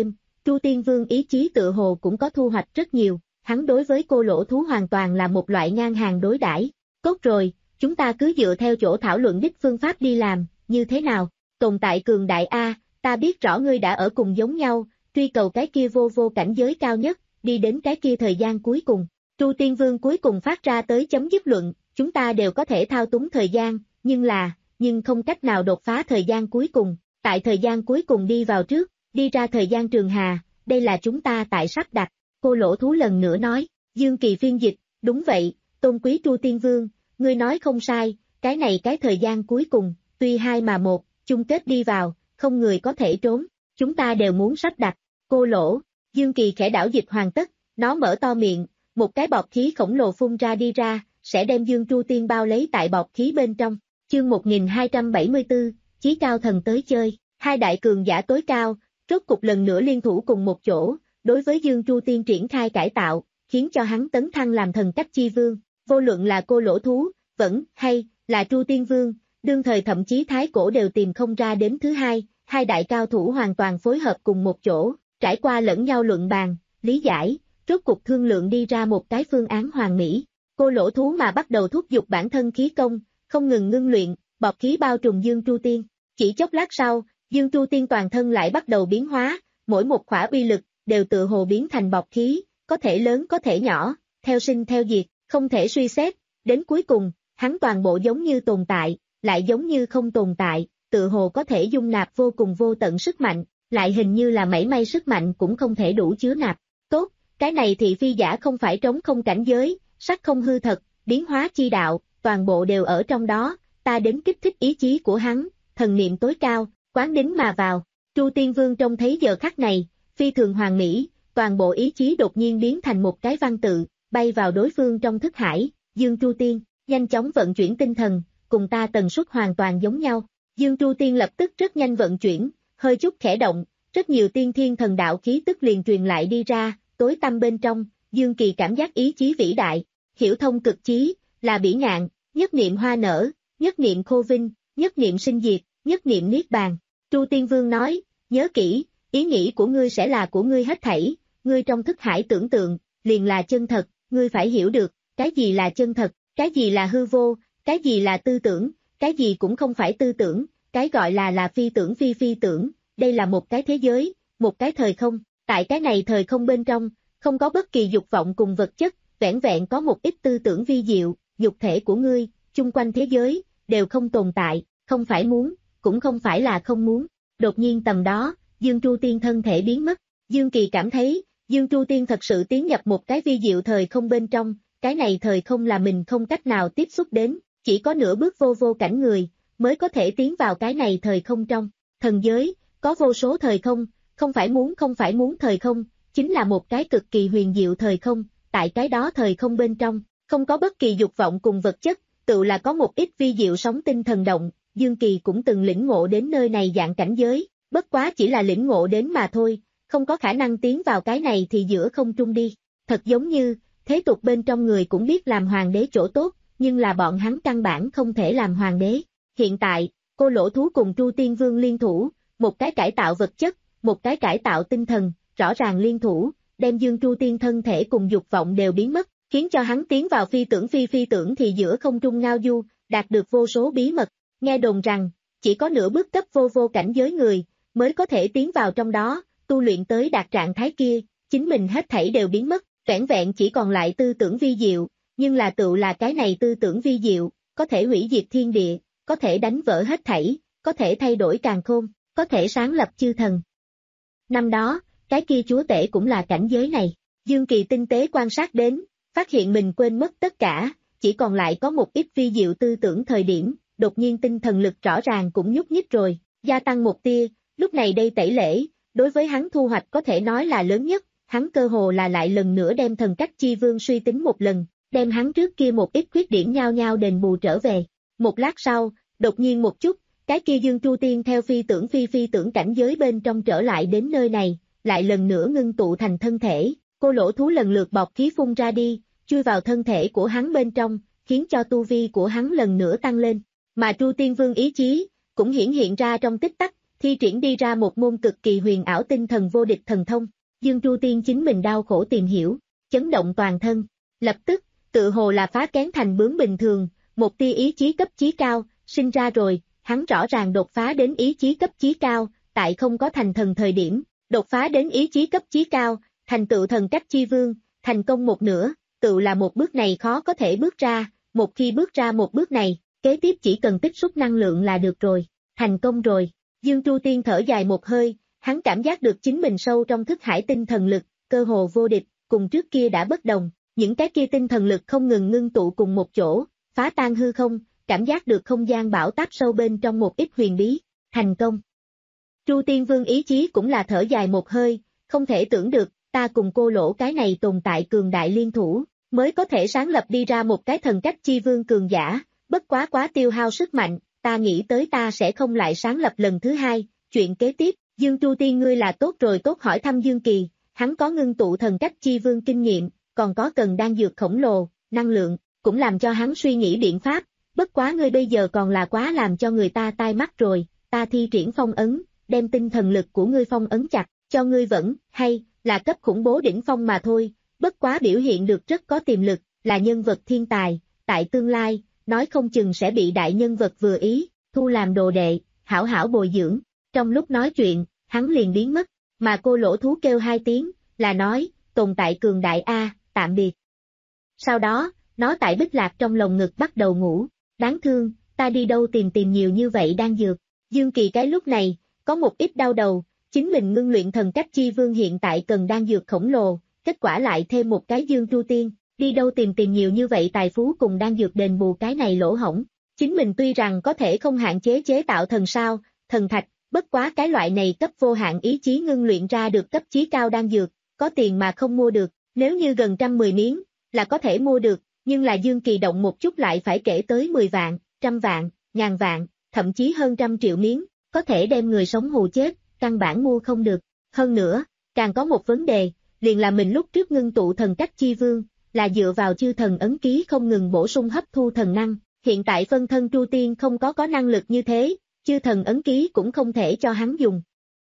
B: Tru Tiên Vương ý chí tự hồ cũng có thu hoạch rất nhiều, hắn đối với cô lỗ thú hoàn toàn là một loại ngang hàng đối đãi. Tốt rồi, chúng ta cứ dựa theo chỗ thảo luận đích phương pháp đi làm, như thế nào? Tồn tại cường đại A, ta biết rõ ngươi đã ở cùng giống nhau, truy cầu cái kia vô vô cảnh giới cao nhất, đi đến cái kia thời gian cuối cùng. Tru Tiên Vương cuối cùng phát ra tới chấm dứt luận, chúng ta đều có thể thao túng thời gian, nhưng là, nhưng không cách nào đột phá thời gian cuối cùng, tại thời gian cuối cùng đi vào trước, đi ra thời gian trường hà, đây là chúng ta tại sắp đặt. Cô lỗ thú lần nữa nói, Dương Kỳ phiên dịch, đúng vậy, tôn quý Tru Tiên Vương, ngươi nói không sai, cái này cái thời gian cuối cùng, tuy hai mà một, chung kết đi vào, không người có thể trốn, chúng ta đều muốn sắp đặt. Cô lỗ, Dương Kỳ khẽ đảo dịch hoàn tất, nó mở to miệng, một cái bọt khí khổng lồ phun ra đi ra, sẽ đem Dương Tru Tiên bao lấy tại bọt khí bên trong. Chương một nghìn hai trăm bảy mươi tư, Chí Cao Thần tới chơi, hai đại cường giả tối cao, rốt cục lần nữa liên thủ cùng một chỗ, đối với Dương Tru Tiên triển khai cải tạo, khiến cho hắn tấn thăng làm thần cách chi vương, vô luận là cô lỗ thú, vẫn, hay, là Tru Tiên Vương, đương thời thậm chí thái cổ đều tìm không ra đến thứ hai, hai đại cao thủ hoàn toàn phối hợp cùng một chỗ, trải qua lẫn nhau luận bàn, lý giải, rốt cục thương lượng đi ra một cái phương án hoàn mỹ. Cô lỗ thú mà bắt đầu thúc giục bản thân khí công, không ngừng ngưng luyện, bọt khí bao trùm Dương Tru Tiên. Chỉ chốc lát sau, Dương Tru Tiên toàn thân lại bắt đầu biến hóa, mỗi một khỏa uy lực, đều tự hồ biến thành bọt khí, có thể lớn có thể nhỏ, theo sinh theo diệt, không thể suy xét, đến cuối cùng, hắn toàn bộ giống như tồn tại, lại giống như không tồn tại, tự hồ có thể dung nạp vô cùng vô tận sức mạnh, lại hình như là mảy may sức mạnh cũng không thể đủ chứa nạp. Tốt, cái này thì phi giả không phải trống không cảnh giới, sắc không hư thật, biến hóa chi đạo, toàn bộ đều ở trong đó, ta đến kích thích ý chí của hắn, thần niệm tối cao, quán đính mà vào. Tru Tiên Vương trông thấy giờ khắc này, phi thường hoàn mỹ, toàn bộ ý chí đột nhiên biến thành một cái văn tự, bay vào đối phương trong thức hải. Dương Tru Tiên, nhanh chóng vận chuyển tinh thần, cùng ta tần suất hoàn toàn giống nhau. Dương Tru Tiên lập tức rất nhanh vận chuyển, hơi chút khẽ động, rất nhiều tiên thiên thần đạo khí tức liền truyền lại đi ra, tối tăm bên trong, Dương Kỳ cảm giác ý chí vĩ đại, hiểu thông cực chí, là bỉ ngạn, nhất niệm hoa nở, nhất niệm khô vinh, nhất niệm sinh diệt, nhất niệm niết bàn. Tru Tiên Vương nói, nhớ kỹ, ý nghĩ của ngươi sẽ là của ngươi hết thảy, ngươi trong thức hải tưởng tượng, liền là chân thật, ngươi phải hiểu được, cái gì là chân thật, cái gì là hư vô, cái gì là tư tưởng, cái gì cũng không phải tư tưởng, cái gọi là là phi tưởng phi phi tưởng, đây là một cái thế giới, một cái thời không, tại cái này thời không bên trong, không có bất kỳ dục vọng cùng vật chất, vẻn vẹn có một ít tư tưởng vi diệu, dục thể của ngươi, chung quanh thế giới, đều không tồn tại, không phải muốn, cũng không phải là không muốn. Đột nhiên tầm đó, Dương Tru Tiên thân thể biến mất, Dương Kỳ cảm thấy, Dương Tru Tiên thật sự tiến nhập một cái vi diệu thời không bên trong, cái này thời không là mình không cách nào tiếp xúc đến, chỉ có nửa bước vô vô cảnh người, mới có thể tiến vào cái này thời không trong. Thần giới, có vô số thời không, không phải muốn không phải muốn thời không, chính là một cái cực kỳ huyền diệu thời không, tại cái đó thời không bên trong, không có bất kỳ dục vọng cùng vật chất, tự là có một ít vi diệu sóng tinh thần động, Dương Kỳ cũng từng lĩnh ngộ đến nơi này dạng cảnh giới, bất quá chỉ là lĩnh ngộ đến mà thôi, không có khả năng tiến vào cái này thì giữa không trung đi, thật giống như, thế tục bên trong người cũng biết làm hoàng đế chỗ tốt, nhưng là bọn hắn căn bản không thể làm hoàng đế. Hiện tại, cô lỗ thú cùng Tru Tiên Vương liên thủ, một cái cải tạo vật chất, một cái cải tạo tinh thần, rõ ràng liên thủ, đem Dương Tru Tiên thân thể cùng dục vọng đều biến mất, khiến cho hắn tiến vào phi tưởng phi phi tưởng thì giữa không trung ngao du, đạt được vô số bí mật. Nghe đồn rằng, chỉ có nửa bước cấp vô vô cảnh giới người, mới có thể tiến vào trong đó, tu luyện tới đạt trạng thái kia, chính mình hết thảy đều biến mất, vẻn vẹn chỉ còn lại tư tưởng vi diệu, nhưng là tựu là cái này tư tưởng vi diệu, có thể hủy diệt thiên địa, có thể đánh vỡ hết thảy, có thể thay đổi càn khôn, có thể sáng lập chư thần. Năm đó, cái kia chúa tể cũng là cảnh giới này, Dương Kỳ tinh tế quan sát đến, phát hiện mình quên mất tất cả, chỉ còn lại có một ít vi diệu tư tưởng thời điểm, đột nhiên tinh thần lực rõ ràng cũng nhúc nhích rồi, gia tăng một tia, lúc này đây tẩy lễ, đối với hắn thu hoạch có thể nói là lớn nhất, hắn cơ hồ là lại lần nữa đem thần cách chi vương suy tính một lần, đem hắn trước kia một ít khuyết điểm nhau nhau đền bù trở về. Một lát sau, đột nhiên một chút, cái kia Dương Tru Tiên theo phi tưởng phi phi tưởng cảnh giới bên trong trở lại đến nơi này, lại lần nữa ngưng tụ thành thân thể, cô lỗ thú lần lượt bọt khí phun ra đi, chui vào thân thể của hắn bên trong, khiến cho tu vi của hắn lần nữa tăng lên, mà Tru Tiên Vương ý chí, cũng hiển hiện ra trong tích tắc, thi triển đi ra một môn cực kỳ huyền ảo tinh thần vô địch thần thông, Dương Tru Tiên chính mình đau khổ tìm hiểu, chấn động toàn thân, lập tức, tự hồ là phá kén thành bướm bình thường, một tia ý chí cấp chí cao, sinh ra rồi, hắn rõ ràng đột phá đến ý chí cấp chí cao, tại không có thành thần thời điểm, đột phá đến ý chí cấp chí cao, thành tựu thần cách chi vương, thành công một nửa, tự là một bước này khó có thể bước ra, một khi bước ra một bước này, kế tiếp chỉ cần tích xúc năng lượng là được rồi, thành công rồi, Dương Tru Tiên thở dài một hơi, hắn cảm giác được chính mình sâu trong thức hải tinh thần lực, cơ hồ vô địch, cùng trước kia đã bất đồng, những cái kia tinh thần lực không ngừng ngưng tụ cùng một chỗ, phá tan hư không, cảm giác được không gian bão táp sâu bên trong một ít huyền bí, thành công. Tru Tiên Vương ý chí cũng là thở dài một hơi, không thể tưởng được, ta cùng cô lỗ cái này tồn tại cường đại liên thủ, mới có thể sáng lập đi ra một cái thần cách chi vương cường giả, bất quá quá tiêu hao sức mạnh, ta nghĩ tới ta sẽ không lại sáng lập lần thứ hai, chuyện kế tiếp, Dương Tru Tiên ngươi là tốt rồi tốt hỏi thăm Dương Kỳ, hắn có ngưng tụ thần cách chi vương kinh nghiệm, còn có cần đan dược khổng lồ, năng lượng, cũng làm cho hắn suy nghĩ biện pháp, bất quá ngươi bây giờ còn là quá làm cho người ta tai mắt rồi, ta thi triển phong ấn, đem tinh thần lực của ngươi phong ấn chặt, cho ngươi vẫn, hay, là cấp khủng bố đỉnh phong mà thôi, bất quá biểu hiện được rất có tiềm lực, là nhân vật thiên tài, tại tương lai, nói không chừng sẽ bị đại nhân vật vừa ý, thu làm đồ đệ, hảo hảo bồi dưỡng, trong lúc nói chuyện, hắn liền biến mất, mà cô lỗ thú kêu hai tiếng, là nói, tồn tại cường đại A, tạm biệt. Sau đó, nó tại Bích Lạc trong lồng ngực bắt đầu ngủ, đáng thương, ta đi đâu tìm tìm nhiều như vậy đang dược, Dương Kỳ cái lúc này, có một ít đau đầu, chính mình ngưng luyện thần cách chi vương hiện tại cần đan dược khổng lồ, kết quả lại thêm một cái Dương Tru Tiên, đi đâu tìm tìm nhiều như vậy tài phú cùng đan dược đền bù cái này lỗ hổng, chính mình tuy rằng có thể không hạn chế chế tạo thần sao, thần thạch, bất quá cái loại này cấp vô hạn ý chí ngưng luyện ra được cấp chí cao đan dược, có tiền mà không mua được, nếu như gần trăm mười miếng, là có thể mua được, nhưng là Dương Kỳ động một chút lại phải kể tới mười vạn, trăm vạn, ngàn vạn, thậm chí hơn trăm triệu miếng, có thể đem người sống hù chết, căn bản mua không được. Hơn nữa, càng có một vấn đề, liền là mình lúc trước ngưng tụ thần cách chi vương, là dựa vào chư thần ấn ký không ngừng bổ sung hấp thu thần năng, hiện tại phân thân Tru Tiên không có có năng lực như thế, chư thần ấn ký cũng không thể cho hắn dùng.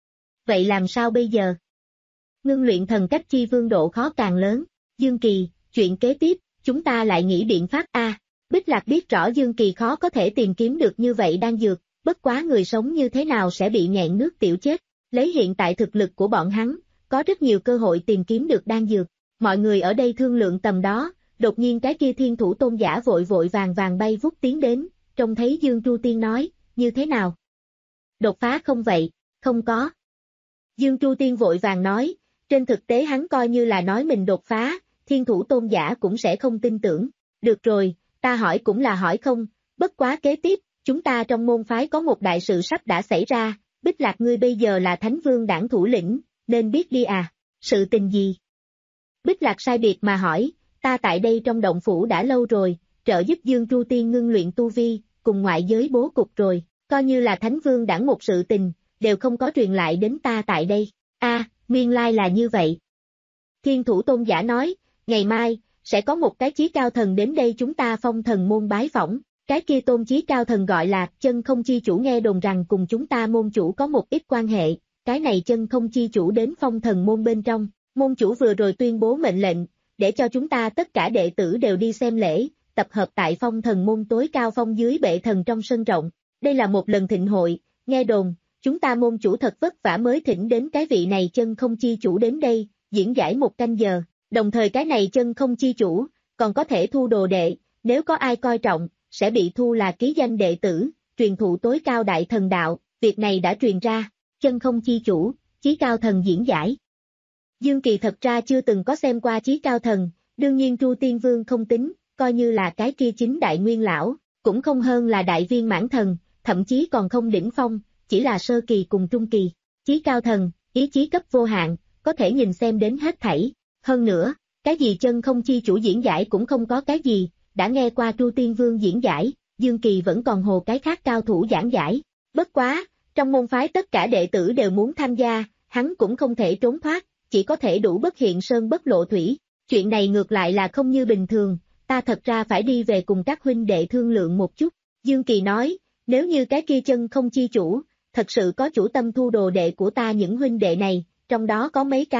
B: Vậy làm sao bây giờ? Ngưng luyện thần cách chi vương độ khó càng lớn, Dương Kỳ, chuyện kế tiếp, chúng ta lại nghĩ biện pháp A. Bích Lạc biết rõ Dương Kỳ khó có thể tìm kiếm được như vậy đan dược, bất quá người sống như thế nào sẽ bị nghẹn nước tiểu chết, lấy hiện tại thực lực của bọn hắn, có rất nhiều cơ hội tìm kiếm được đan dược, mọi người ở đây thương lượng tầm đó, đột nhiên cái kia thiên thủ tôn giả vội vội vàng vàng bay vút tiến đến, trông thấy Dương Tru Tiên nói, như thế nào? Đột phá không vậy? Không có. Dương Tru Tiên vội vàng nói, trên thực tế hắn coi như là nói mình đột phá, thiên thủ tôn giả cũng sẽ không tin tưởng, được rồi, ta hỏi cũng là hỏi không, bất quá kế tiếp, chúng ta trong môn phái có một đại sự sắp đã xảy ra, Bích Lạc ngươi bây giờ là Thánh Vương đảng thủ lĩnh, nên biết đi à, sự tình gì? Bích Lạc sai biệt mà hỏi, ta tại đây trong động phủ đã lâu rồi, trợ giúp Dương Tru Tiên ngưng luyện tu vi, cùng ngoại giới bố cục rồi, coi như là Thánh Vương đảng một sự tình, đều không có truyền lại đến ta tại đây, a à, nguyên lai là như vậy. Thiên thủ tôn giả nói, ngày mai, sẽ có một cái chí cao thần đến đây chúng ta phong thần môn bái phỏng, cái kia tôn chí cao thần gọi là chân không chi chủ nghe đồn rằng cùng chúng ta môn chủ có một ít quan hệ, cái này chân không chi chủ đến phong thần môn bên trong, môn chủ vừa rồi tuyên bố mệnh lệnh, để cho chúng ta tất cả đệ tử đều đi xem lễ, tập hợp tại phong thần môn tối cao phong dưới bệ thần trong sân rộng, đây là một lần thịnh hội, nghe đồn, chúng ta môn chủ thật vất vả mới thỉnh đến cái vị này chân không chi chủ đến đây, diễn giải một canh giờ, đồng thời cái này chân không chi chủ, còn có thể thu đồ đệ, nếu có ai coi trọng, sẽ bị thu là ký danh đệ tử, truyền thụ tối cao đại thần đạo, việc này đã truyền ra, chân không chi chủ, chí cao thần diễn giải. Dương Kỳ thật ra chưa từng có xem qua chí cao thần, đương nhiên Tru Tiên Vương không tính, coi như là cái kia chính đại nguyên lão, cũng không hơn là đại viên mãn thần, thậm chí còn không đỉnh phong, chỉ là sơ kỳ cùng trung kỳ, chí cao thần, ý chí cấp vô hạn, có thể nhìn xem đến hết thảy, hơn nữa, cái gì chân không chi chủ diễn giải cũng không có cái gì, đã nghe qua Tru Tiên Vương diễn giải, Dương Kỳ vẫn còn hồ cái khác cao thủ giảng giải, bất quá, trong môn phái tất cả đệ tử đều muốn tham gia, hắn cũng không thể trốn thoát, chỉ có thể đủ bất hiện sơn bất lộ thủy, chuyện này ngược lại là không như bình thường, ta thật ra phải đi về cùng các huynh đệ thương lượng một chút, Dương Kỳ nói, nếu như cái kia chân không chi chủ, thật sự có chủ tâm thu đồ đệ của ta những huynh đệ này, trong đó có mấy cái,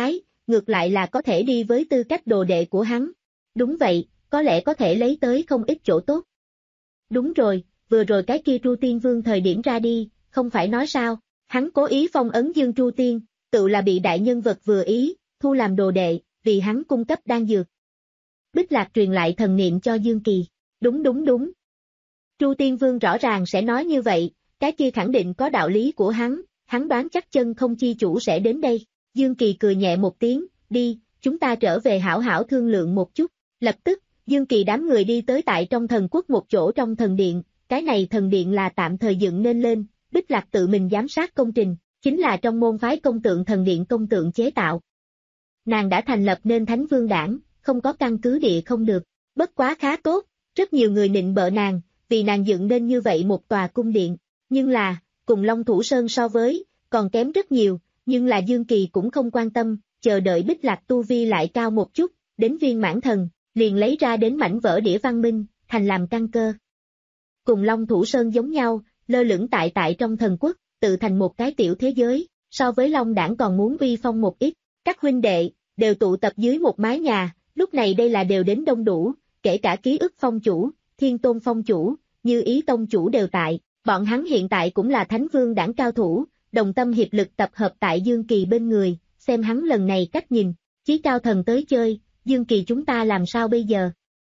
B: ngược lại là có thể đi với tư cách đồ đệ của hắn. Đúng vậy, có lẽ có thể lấy tới không ít chỗ tốt. Đúng rồi, vừa rồi cái kia Tru Tiên Vương thời điểm ra đi, không phải nói sao, hắn cố ý phong ấn Dương Tru Tiên, tự là bị đại nhân vật vừa ý, thu làm đồ đệ, vì hắn cung cấp đan dược. Bích Lạc truyền lại thần niệm cho Dương Kỳ, đúng đúng đúng. Tru Tiên Vương rõ ràng sẽ nói như vậy, cái kia khẳng định có đạo lý của hắn, hắn đoán chắc chân không chi chủ sẽ đến đây. Dương Kỳ cười nhẹ một tiếng, đi, chúng ta trở về hảo hảo thương lượng một chút. Lập tức, Dương Kỳ đám người đi tới tại trong thần quốc một chỗ trong thần điện, cái này thần điện là tạm thời dựng nên lên, Bích Lạc tự mình giám sát công trình, chính là trong môn phái công tượng thần điện công tượng chế tạo. Nàng đã thành lập nên Thánh Vương Đảng, không có căn cứ địa không được, bất quá khá tốt, rất nhiều người nịnh bợ nàng, vì nàng dựng nên như vậy một tòa cung điện, nhưng là, cùng Long Thủ Sơn so với, còn kém rất nhiều, nhưng là Dương Kỳ cũng không quan tâm, chờ đợi Bích Lạc tu vi lại cao một chút, đến viên mãn thần, liền lấy ra đến mảnh vỡ đĩa văn minh, thành làm căn cơ. Cùng Long Thủ Sơn giống nhau, lơ lửng tại tại trong thần quốc, tự thành một cái tiểu thế giới, so với Long Đảng còn muốn uy phong một ít, các huynh đệ, đều tụ tập dưới một mái nhà, lúc này đây là đều đến đông đủ, kể cả Ký Ức Phong chủ, Thiên Tôn Phong chủ, Như Ý Tông chủ đều tại, bọn hắn hiện tại cũng là Thánh Vương Đảng cao thủ, đồng tâm hiệp lực tập hợp tại Dương Kỳ bên người, xem hắn lần này cách nhìn, Chí Cao Thần tới chơi, Dương Kỳ chúng ta làm sao bây giờ?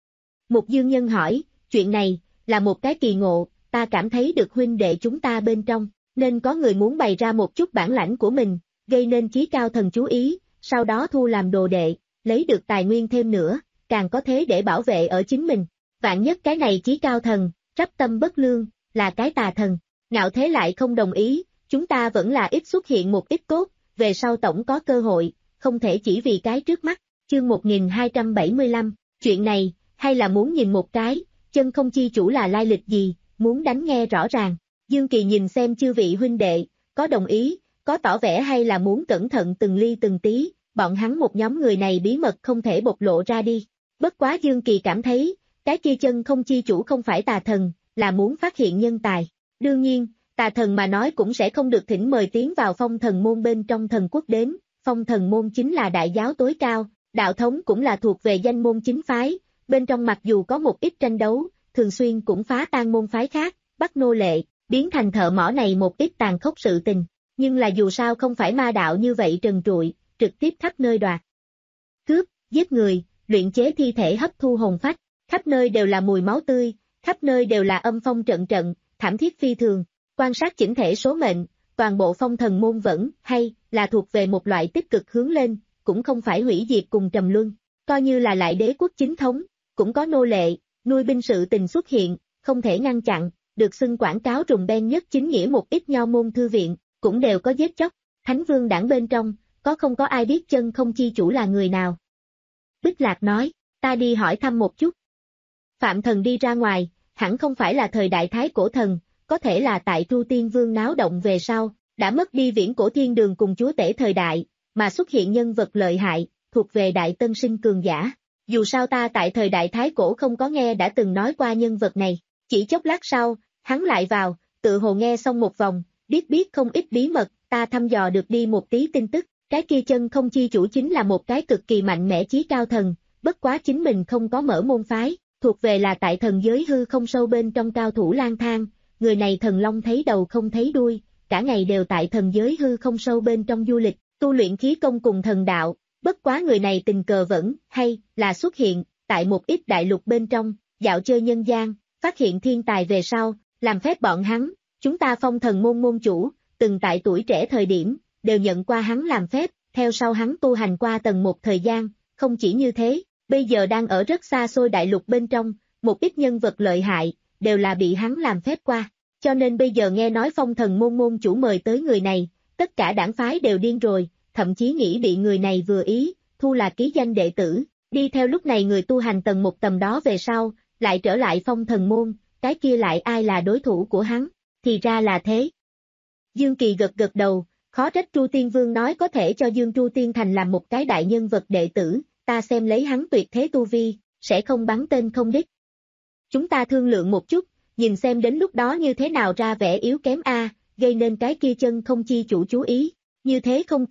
B: Một dương nhân hỏi, chuyện này, là một cái kỳ ngộ, ta cảm thấy được huynh đệ chúng ta bên trong, nên có người muốn bày ra một chút bản lãnh của mình, gây nên Chí Cao Thần chú ý, sau đó thu làm đồ đệ, lấy được tài nguyên thêm nữa, càng có thế để bảo vệ ở chính mình. Vạn nhất cái này Chí Cao Thần, rắp tâm bất lương, là cái tà thần, Ngạo Thế lại không đồng ý, chúng ta vẫn là ít xuất hiện một ít tốt, về sau tổng có cơ hội, không thể chỉ vì cái trước mắt. Chương một nghìn hai trăm bảy mươi lăm, chuyện này, hay là muốn nhìn một cái, chân không chi chủ là lai lịch gì, muốn đánh nghe rõ ràng. Dương Kỳ nhìn xem chư vị huynh đệ, có đồng ý, có tỏ vẻ hay là muốn cẩn thận từng ly từng tí, bọn hắn một nhóm người này bí mật không thể bộc lộ ra đi. Bất quá Dương Kỳ cảm thấy, cái kia chân không chi chủ không phải tà thần, là muốn phát hiện nhân tài. Đương nhiên, tà thần mà nói cũng sẽ không được thỉnh mời tiến vào phong thần môn bên trong thần quốc đến, phong thần môn chính là đại giáo tối cao. Đạo thống cũng là thuộc về danh môn chính phái, bên trong mặc dù có một ít tranh đấu, thường xuyên cũng phá tan môn phái khác, bắt nô lệ, biến thành thợ mỏ này một ít tàn khốc sự tình, nhưng là dù sao không phải ma đạo như vậy trần trụi, trực tiếp khắp nơi đoạt. Cướp, giết người, luyện chế thi thể hấp thu hồn phách, khắp nơi đều là mùi máu tươi, khắp nơi đều là âm phong trận trận, thảm thiết phi thường, quan sát chỉnh thể số mệnh, toàn bộ phong thần môn vẫn, hay, là thuộc về một loại tích cực hướng lên, cũng không phải hủy diệt cùng trầm luân, coi như là lại đế quốc chính thống, cũng có nô lệ, nuôi binh sự tình xuất hiện, không thể ngăn chặn, được xưng quảng cáo rùng beng nhất chính nghĩa một ít nho môn thư viện, cũng đều có giết chóc, Thánh Vương Đảng bên trong, có không có ai biết chân không chi chủ là người nào. Bích Lạc nói, ta đi hỏi thăm một chút. Phạm Thần đi ra ngoài, hẳn không phải là thời đại Thái Cổ Thần, có thể là tại Tru Tiên Vương náo động về sau, đã mất đi viễn cổ thiên đường cùng chúa tể thời đại, mà xuất hiện nhân vật lợi hại, thuộc về đại tân sinh cường giả. Dù sao ta tại thời đại Thái Cổ không có nghe đã từng nói qua nhân vật này, chỉ chốc lát sau, hắn lại vào, tự hồ nghe xong một vòng, biết biết không ít bí mật, ta thăm dò được đi một tí tin tức, cái kia chân không chi chủ chính là một cái cực kỳ mạnh mẽ chí cao thần, bất quá chính mình không có mở môn phái, thuộc về là tại thần giới hư không sâu bên trong cao thủ lang thang, người này thần long thấy đầu không thấy đuôi, cả ngày đều tại thần giới hư không sâu bên trong du lịch, tu luyện khí công cùng thần đạo, bất quá người này tình cờ vẫn, hay, là xuất hiện, tại một ít đại lục bên trong, dạo chơi nhân gian, phát hiện thiên tài về sau, làm phép bọn hắn, chúng ta phong thần môn môn chủ, từng tại tuổi trẻ thời điểm, đều nhận qua hắn làm phép, theo sau hắn tu hành qua tầng một thời gian, không chỉ như thế, bây giờ đang ở rất xa xôi đại lục bên trong, một ít nhân vật lợi hại, đều là bị hắn làm phép qua, cho nên bây giờ nghe nói phong thần môn môn chủ mời tới người này, tất cả đảng phái đều điên rồi, thậm chí nghĩ bị người này vừa ý, thu là ký danh đệ tử, đi theo lúc này người tu hành tầng một tầm đó về sau, lại trở lại phong thần môn, cái kia lại ai là đối thủ của hắn, thì ra là thế. Dương Kỳ gật gật đầu, khó trách Tru Tiên Vương nói có thể cho Dương Tru Tiên Thành làm một cái đại nhân vật đệ tử, ta xem lấy hắn tuyệt thế tu vi, sẽ không bắn tên không đích. Chúng ta thương lượng một chút, nhìn xem đến lúc đó như thế nào ra vẻ yếu kém a, gây nên cái kia chân không chi chủ chú ý, như thế không cần,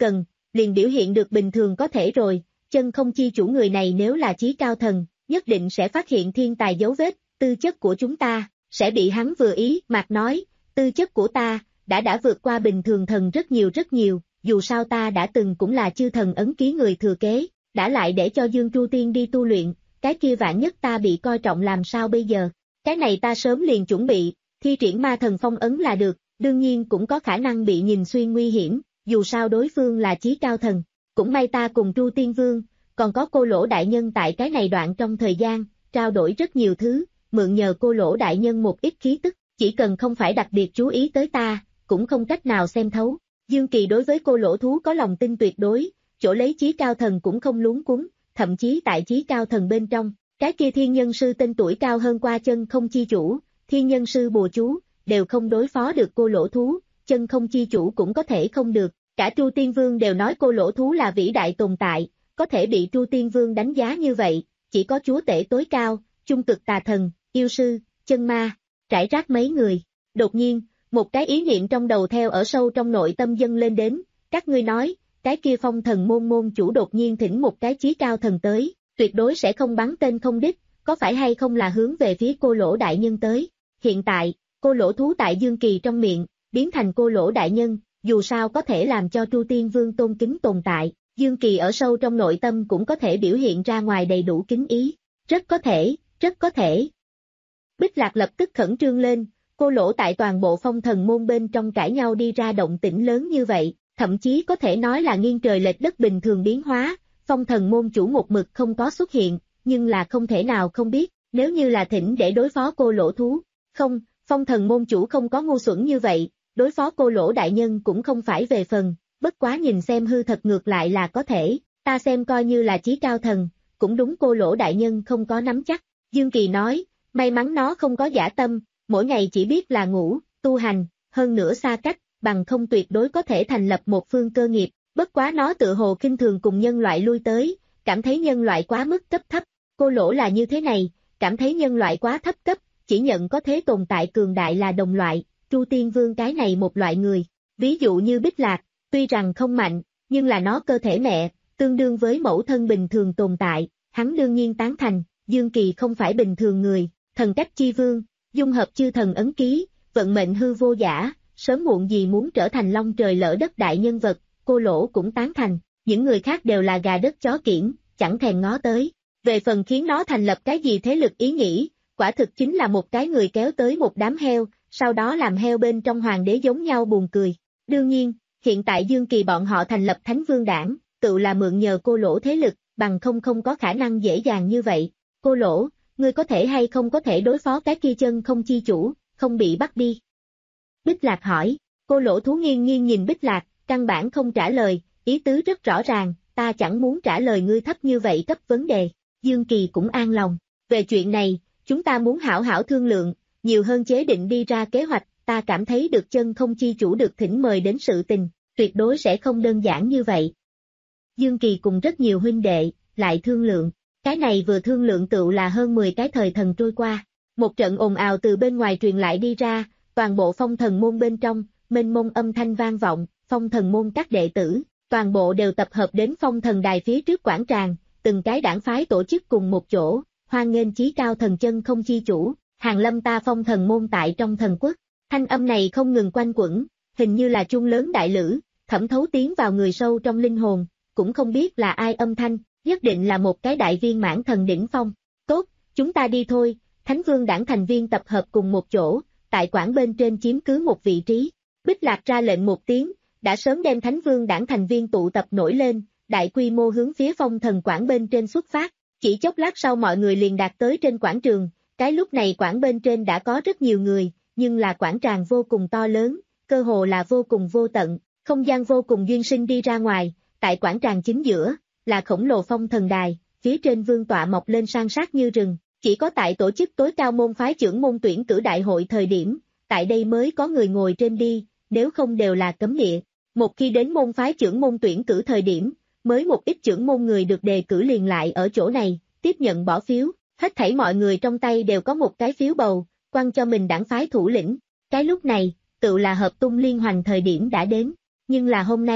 B: liền biểu hiện được bình thường có thể rồi, chân không chi chủ người này nếu là chí cao thần, nhất định sẽ phát hiện thiên tài dấu vết, tư chất của chúng ta, sẽ bị hắn vừa ý, Mạc nói, tư chất của ta, đã đã vượt qua bình thường thần rất nhiều rất nhiều, dù sao ta đã từng cũng là chư thần ấn ký người thừa kế, đã lại để cho Dương Tru Tiên đi tu luyện, cái kia vạn nhất ta bị coi trọng làm sao bây giờ, cái này ta sớm liền chuẩn bị, thi triển ma thần phong ấn là được, đương nhiên cũng có khả năng bị nhìn xuyên nguy hiểm, dù sao đối phương là chí cao thần, cũng may ta cùng Tru Tiên Vương, còn có Cô Lỗ Đại Nhân tại cái này đoạn trong thời gian, trao đổi rất nhiều thứ, mượn nhờ Cô Lỗ Đại Nhân một ít khí tức, chỉ cần không phải đặc biệt chú ý tới ta, cũng không cách nào xem thấu. Dương Kỳ đối với Cô Lỗ thú có lòng tin tuyệt đối, chỗ lấy chí cao thần cũng không luống cuống, thậm chí tại chí cao thần bên trong, cái kia thiên nhân sư tên tuổi cao hơn qua chân không chi chủ, thiên nhân sư bùa chú, đều không đối phó được Cô Lỗ thú, chân không chi chủ cũng có thể không được, cả Tru Tiên Vương đều nói Cô Lỗ thú là vĩ đại tồn tại, có thể bị Tru Tiên Vương đánh giá như vậy, chỉ có chúa tể tối cao, trung cực tà thần, yêu sư, chân ma, trải rác mấy người. Đột nhiên, một cái ý niệm trong đầu theo ở sâu trong nội tâm dâng lên đến, các ngươi nói, cái kia phong thần môn môn chủ đột nhiên thỉnh một cái chí cao thần tới, tuyệt đối sẽ không bắn tên không đích, có phải hay không là hướng về phía Cô Lỗ Đại Nhân tới. Hiện tại, Cô Lỗ thú tại Dương Kỳ trong miệng, biến thành Cô Lỗ Đại Nhân, dù sao có thể làm cho Tru Tiên Vương tôn kính tồn tại, Dương Kỳ ở sâu trong nội tâm cũng có thể biểu hiện ra ngoài đầy đủ kính ý, rất có thể, rất có thể. Bích Lạc lập tức khẩn trương lên, Cô Lỗ tại toàn bộ phong thần môn bên trong cãi nhau đi ra động tĩnh lớn như vậy, thậm chí có thể nói là nghiêng trời lệch đất bình thường biến hóa, phong thần môn chủ một mực không có xuất hiện, nhưng là không thể nào không biết, nếu như là thỉnh để đối phó Cô Lỗ thú, không, phong thần môn chủ không có ngu xuẩn như vậy, đối phó Cô Lỗ Đại Nhân cũng không phải về phần, bất quá nhìn xem hư thật ngược lại là có thể, ta xem coi như là chí cao thần, cũng đúng Cô Lỗ Đại Nhân không có nắm chắc, Dương Kỳ nói, may mắn nó không có dã tâm, mỗi ngày chỉ biết là ngủ, tu hành, hơn nữa xa cách, bằng không tuyệt đối có thể thành lập một phương cơ nghiệp, bất quá nó tự hồ kinh thường cùng nhân loại lui tới, cảm thấy nhân loại quá mức cấp thấp, Cô Lỗ là như thế này, cảm thấy nhân loại quá thấp cấp, chỉ nhận có thế tồn tại cường đại là đồng loại, Tru Tiên Vương cái này một loại người, ví dụ như Bích Lạc, tuy rằng không mạnh, nhưng là nó cơ thể mẹ, tương đương với mẫu thân bình thường tồn tại, hắn đương nhiên tán thành, Dương Kỳ không phải bình thường người, thần cách chi vương, dung hợp chư thần ấn ký, vận mệnh hư vô giả, sớm muộn gì muốn trở thành long trời lỡ đất đại nhân vật, Cô Lỗ cũng tán thành, những người khác đều là gà đất chó kiểng, chẳng thèm ngó tới. Về phần khiến nó thành lập cái gì thế lực ý nghĩ, quả thực chính là một cái người kéo tới một đám heo, sau đó làm heo bên trong hoàng đế giống nhau buồn cười. Đương nhiên, hiện tại Dương Kỳ bọn họ thành lập Thánh Vương Đảng, tự là mượn nhờ Cô Lỗ thế lực, bằng không không có khả năng dễ dàng như vậy. Cô Lỗ, ngươi có thể hay không có thể đối phó cái kia chân không chi chủ, không bị bắt đi? Bích Lạc hỏi, Cô Lỗ thú nghiêng nghiêng nhìn Bích Lạc, căn bản không trả lời, ý tứ rất rõ ràng, ta chẳng muốn trả lời ngươi thấp như vậy cấp vấn đề. Dương Kỳ cũng an lòng, về chuyện này, chúng ta muốn hảo hảo thương lượng, nhiều hơn chế định đi ra kế hoạch, ta cảm thấy được chân không chi chủ được thỉnh mời đến sự tình, tuyệt đối sẽ không đơn giản như vậy. Dương Kỳ cùng rất nhiều huynh đệ, lại thương lượng, cái này vừa thương lượng tựu là hơn mười cái thời thần trôi qua, một trận ồn ào từ bên ngoài truyền lại đi ra, toàn bộ phong thần môn bên trong, mênh mông âm thanh vang vọng, phong thần môn các đệ tử, toàn bộ đều tập hợp đến phong thần đài phía trước quảng tràng, từng cái đảng phái tổ chức cùng một chỗ, hoan nghênh chí cao thần chân không chi chủ, hàng lâm ta phong thần môn tại trong thần quốc. Thanh âm này không ngừng quanh quẩn, hình như là chuông lớn đại lữ, thẩm thấu tiến vào người sâu trong linh hồn, cũng không biết là ai âm thanh, nhất định là một cái đại viên mãn thần đỉnh phong. Tốt, chúng ta đi thôi, Thánh Vương Đảng thành viên tập hợp cùng một chỗ, tại quảng bên trên chiếm cứ một vị trí. Bích Lạc ra lệnh một tiếng, đã sớm đem Thánh Vương Đảng thành viên tụ tập nổi lên, đại quy mô hướng phía phong thần quảng bên trên xuất phát. Chỉ chốc lát sau mọi người liền đạt tới trên quảng trường, cái lúc này quảng bên trên đã có rất nhiều người, nhưng là quảng tràng vô cùng to lớn, cơ hồ là vô cùng vô tận, không gian vô cùng duyên sinh đi ra ngoài, tại quảng tràng chính giữa, là khổng lồ phong thần đài, phía trên vương tọa mọc lên san sát như rừng, chỉ có tại tổ chức tối cao môn phái trưởng môn tuyển cử đại hội thời điểm, tại đây mới có người ngồi trên đi, nếu không đều là cấm địa. Một khi đến môn phái trưởng môn tuyển cử thời điểm, mới một ít trưởng môn người được đề cử liền lại ở chỗ này, tiếp nhận bỏ phiếu, hết thảy mọi người trong tay đều có một cái phiếu bầu, quăng cho mình đảng phái thủ lĩnh. Cái lúc này, tự là hợp tung liên hoành thời điểm đã đến, nhưng là hôm nay,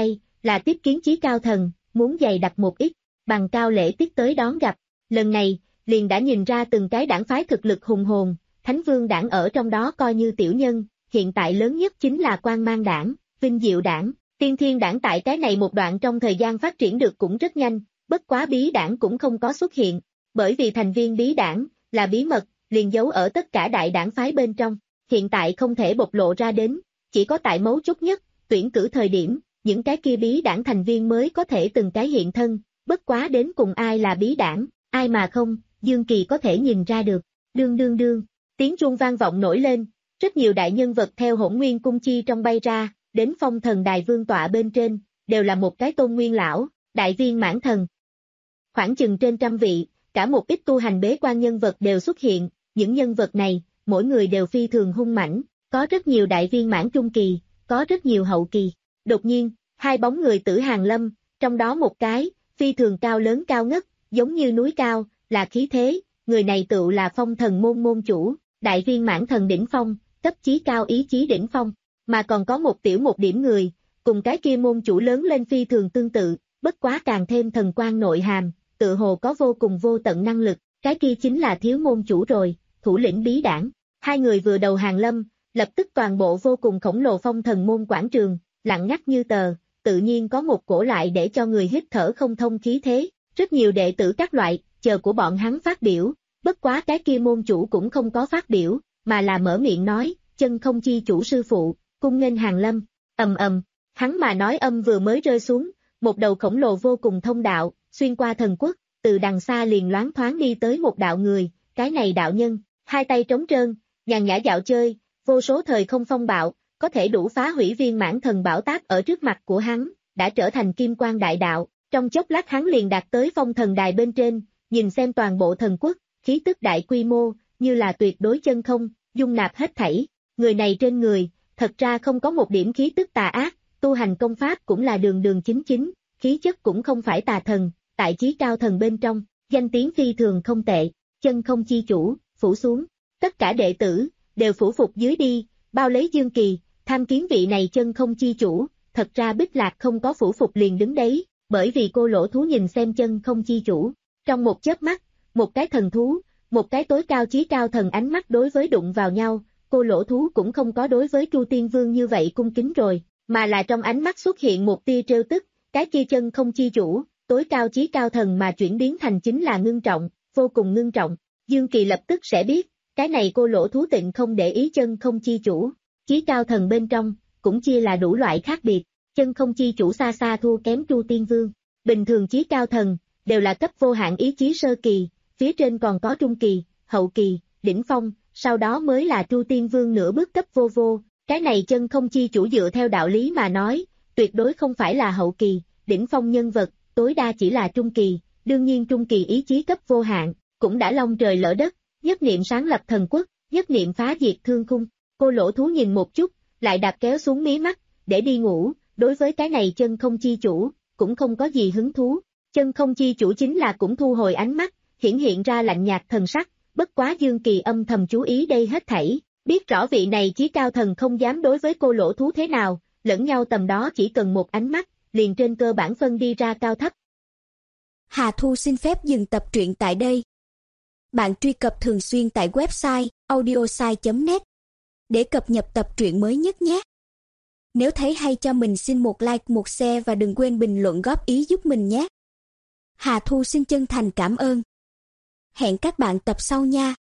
B: là tiếp kiến chí cao thần, muốn dày đặt một ít, bằng cao lễ tiết tới đón gặp. Lần này, liền đã nhìn ra từng cái đảng phái thực lực hùng hồn, Thánh Vương đảng ở trong đó coi như tiểu nhân, hiện tại lớn nhất chính là Quang Mang đảng, Vinh Diệu đảng, Tiên Thiên đảng tại cái này một đoạn trong thời gian phát triển được cũng rất nhanh, bất quá bí đảng cũng không có xuất hiện, bởi vì thành viên bí đảng là bí mật, liền giấu ở tất cả đại đảng phái bên trong, hiện tại không thể bộc lộ ra đến, chỉ có tại mấu chốt nhất, tuyển cử thời điểm, những cái kia bí đảng thành viên mới có thể từng cái hiện thân, bất quá đến cùng ai là bí đảng, ai mà không, Dương Kỳ có thể nhìn ra được, đương đương đương, tiếng chuông vang vọng nổi lên, rất nhiều đại nhân vật theo Hỗn Nguyên cung chi trong bay ra, đến Phong Thần Đài vương tọa bên trên, đều là một cái tôn nguyên lão, đại viên mãn thần. Khoảng chừng trên trăm vị, cả một ít tu hành bế quan nhân vật đều xuất hiện, những nhân vật này, mỗi người đều phi thường hung mãnh, có rất nhiều đại viên mãn trung kỳ, có rất nhiều hậu kỳ. Đột nhiên, hai bóng người tử hàng lâm, trong đó một cái, phi thường cao lớn cao ngất, giống như núi cao, là khí thế, người này tựu là Phong Thần môn môn chủ, đại viên mãn thần đỉnh phong, cấp chí cao ý chí đỉnh phong, mà còn có một tiểu một điểm người, cùng cái kia môn chủ lớn lên phi thường tương tự, bất quá càng thêm thần quang nội hàm, tự hồ có vô cùng vô tận năng lực, cái kia chính là thiếu môn chủ rồi, thủ lĩnh bí đảng. Hai người vừa đầu hàng lâm, lập tức toàn bộ vô cùng khổng lồ Phong Thần môn quảng trường, lặng ngắt như tờ, tự nhiên có một cổ lại để cho người hít thở không thông khí thế, rất nhiều đệ tử các loại, chờ của bọn hắn phát biểu, bất quá cái kia môn chủ cũng không có phát biểu, mà là mở miệng nói, chân không chi chủ sư phụ, cung nghênh hàng lâm, ầm ầm, hắn mà nói âm vừa mới rơi xuống, một đầu khổng lồ vô cùng thông đạo, xuyên qua thần quốc, từ đằng xa liền loáng thoáng đi tới một đạo người, cái này đạo nhân, hai tay trống trơn, nhàn nhã dạo chơi, vô số thời không phong bạo, có thể đủ phá hủy viên mãn thần bảo táp ở trước mặt của hắn, đã trở thành kim quang đại đạo, trong chốc lát hắn liền đạt tới Phong Thần Đài bên trên, nhìn xem toàn bộ thần quốc, khí tức đại quy mô, như là tuyệt đối chân không, dung nạp hết thảy, người này trên người, thật ra không có một điểm khí tức tà ác, tu hành công pháp cũng là đường đường chính chính, khí chất cũng không phải tà thần, tại chí cao thần bên trong, danh tiếng phi thường không tệ, chân không chi chủ, phủ xuống, tất cả đệ tử, đều phủ phục dưới đi, bao lấy Dương Kỳ, tham kiến vị này chân không chi chủ, thật ra Bích Lạc không có phủ phục liền đứng đấy, bởi vì cô lỗ thú nhìn xem chân không chi chủ, trong một chớp mắt, một cái thần thú, một cái tối cao chí cao thần ánh mắt đối với đụng vào nhau, cô lỗ thú cũng không có đối với Chu Tiên Vương như vậy cung kính rồi, mà là trong ánh mắt xuất hiện một tia trêu tức, cái kia chân không chi chủ, tối cao chí cao thần mà chuyển biến thành chính là ngưng trọng, vô cùng ngưng trọng, Dương Kỳ lập tức sẽ biết, cái này cô lỗ thú tịnh không để ý chân không chi chủ, chí cao thần bên trong, cũng chia là đủ loại khác biệt, chân không chi chủ xa xa thua kém Chu Tiên Vương, bình thường chí cao thần, đều là cấp vô hạn ý chí sơ kỳ, phía trên còn có trung kỳ, hậu kỳ, đỉnh phong, sau đó mới là Chu Tiên Vương nửa bước cấp vô vô, cái này chân không chi chủ dựa theo đạo lý mà nói, tuyệt đối không phải là hậu kỳ, đỉnh phong nhân vật, tối đa chỉ là trung kỳ, đương nhiên trung kỳ ý chí cấp vô hạn, cũng đã long trời lỡ đất, nhất niệm sáng lập thần quốc, nhất niệm phá diệt thương khung, cô lỗ thú nhìn một chút, lại đặt kéo xuống mí mắt, để đi ngủ, đối với cái này chân không chi chủ, cũng không có gì hứng thú, chân không chi chủ chính là cũng thu hồi ánh mắt, hiển hiện ra lạnh nhạt thần sắc, bất quá Dương Kỳ âm thầm chú ý đây hết thảy, biết rõ vị này chí cao thần không dám đối với cô lỗ thú thế nào, lẫn nhau tầm đó chỉ cần một ánh mắt, liền trên cơ bản phân đi ra cao thấp.
C: Hà Thu xin phép dừng tập truyện tại đây. Bạn truy cập thường xuyên tại website audiosai chấm net để cập nhật tập truyện mới nhất nhé. Nếu thấy hay cho mình xin một like, một share và đừng quên bình luận góp ý giúp mình nhé. Hà Thu xin chân thành cảm ơn. Hẹn các bạn tập sau nha.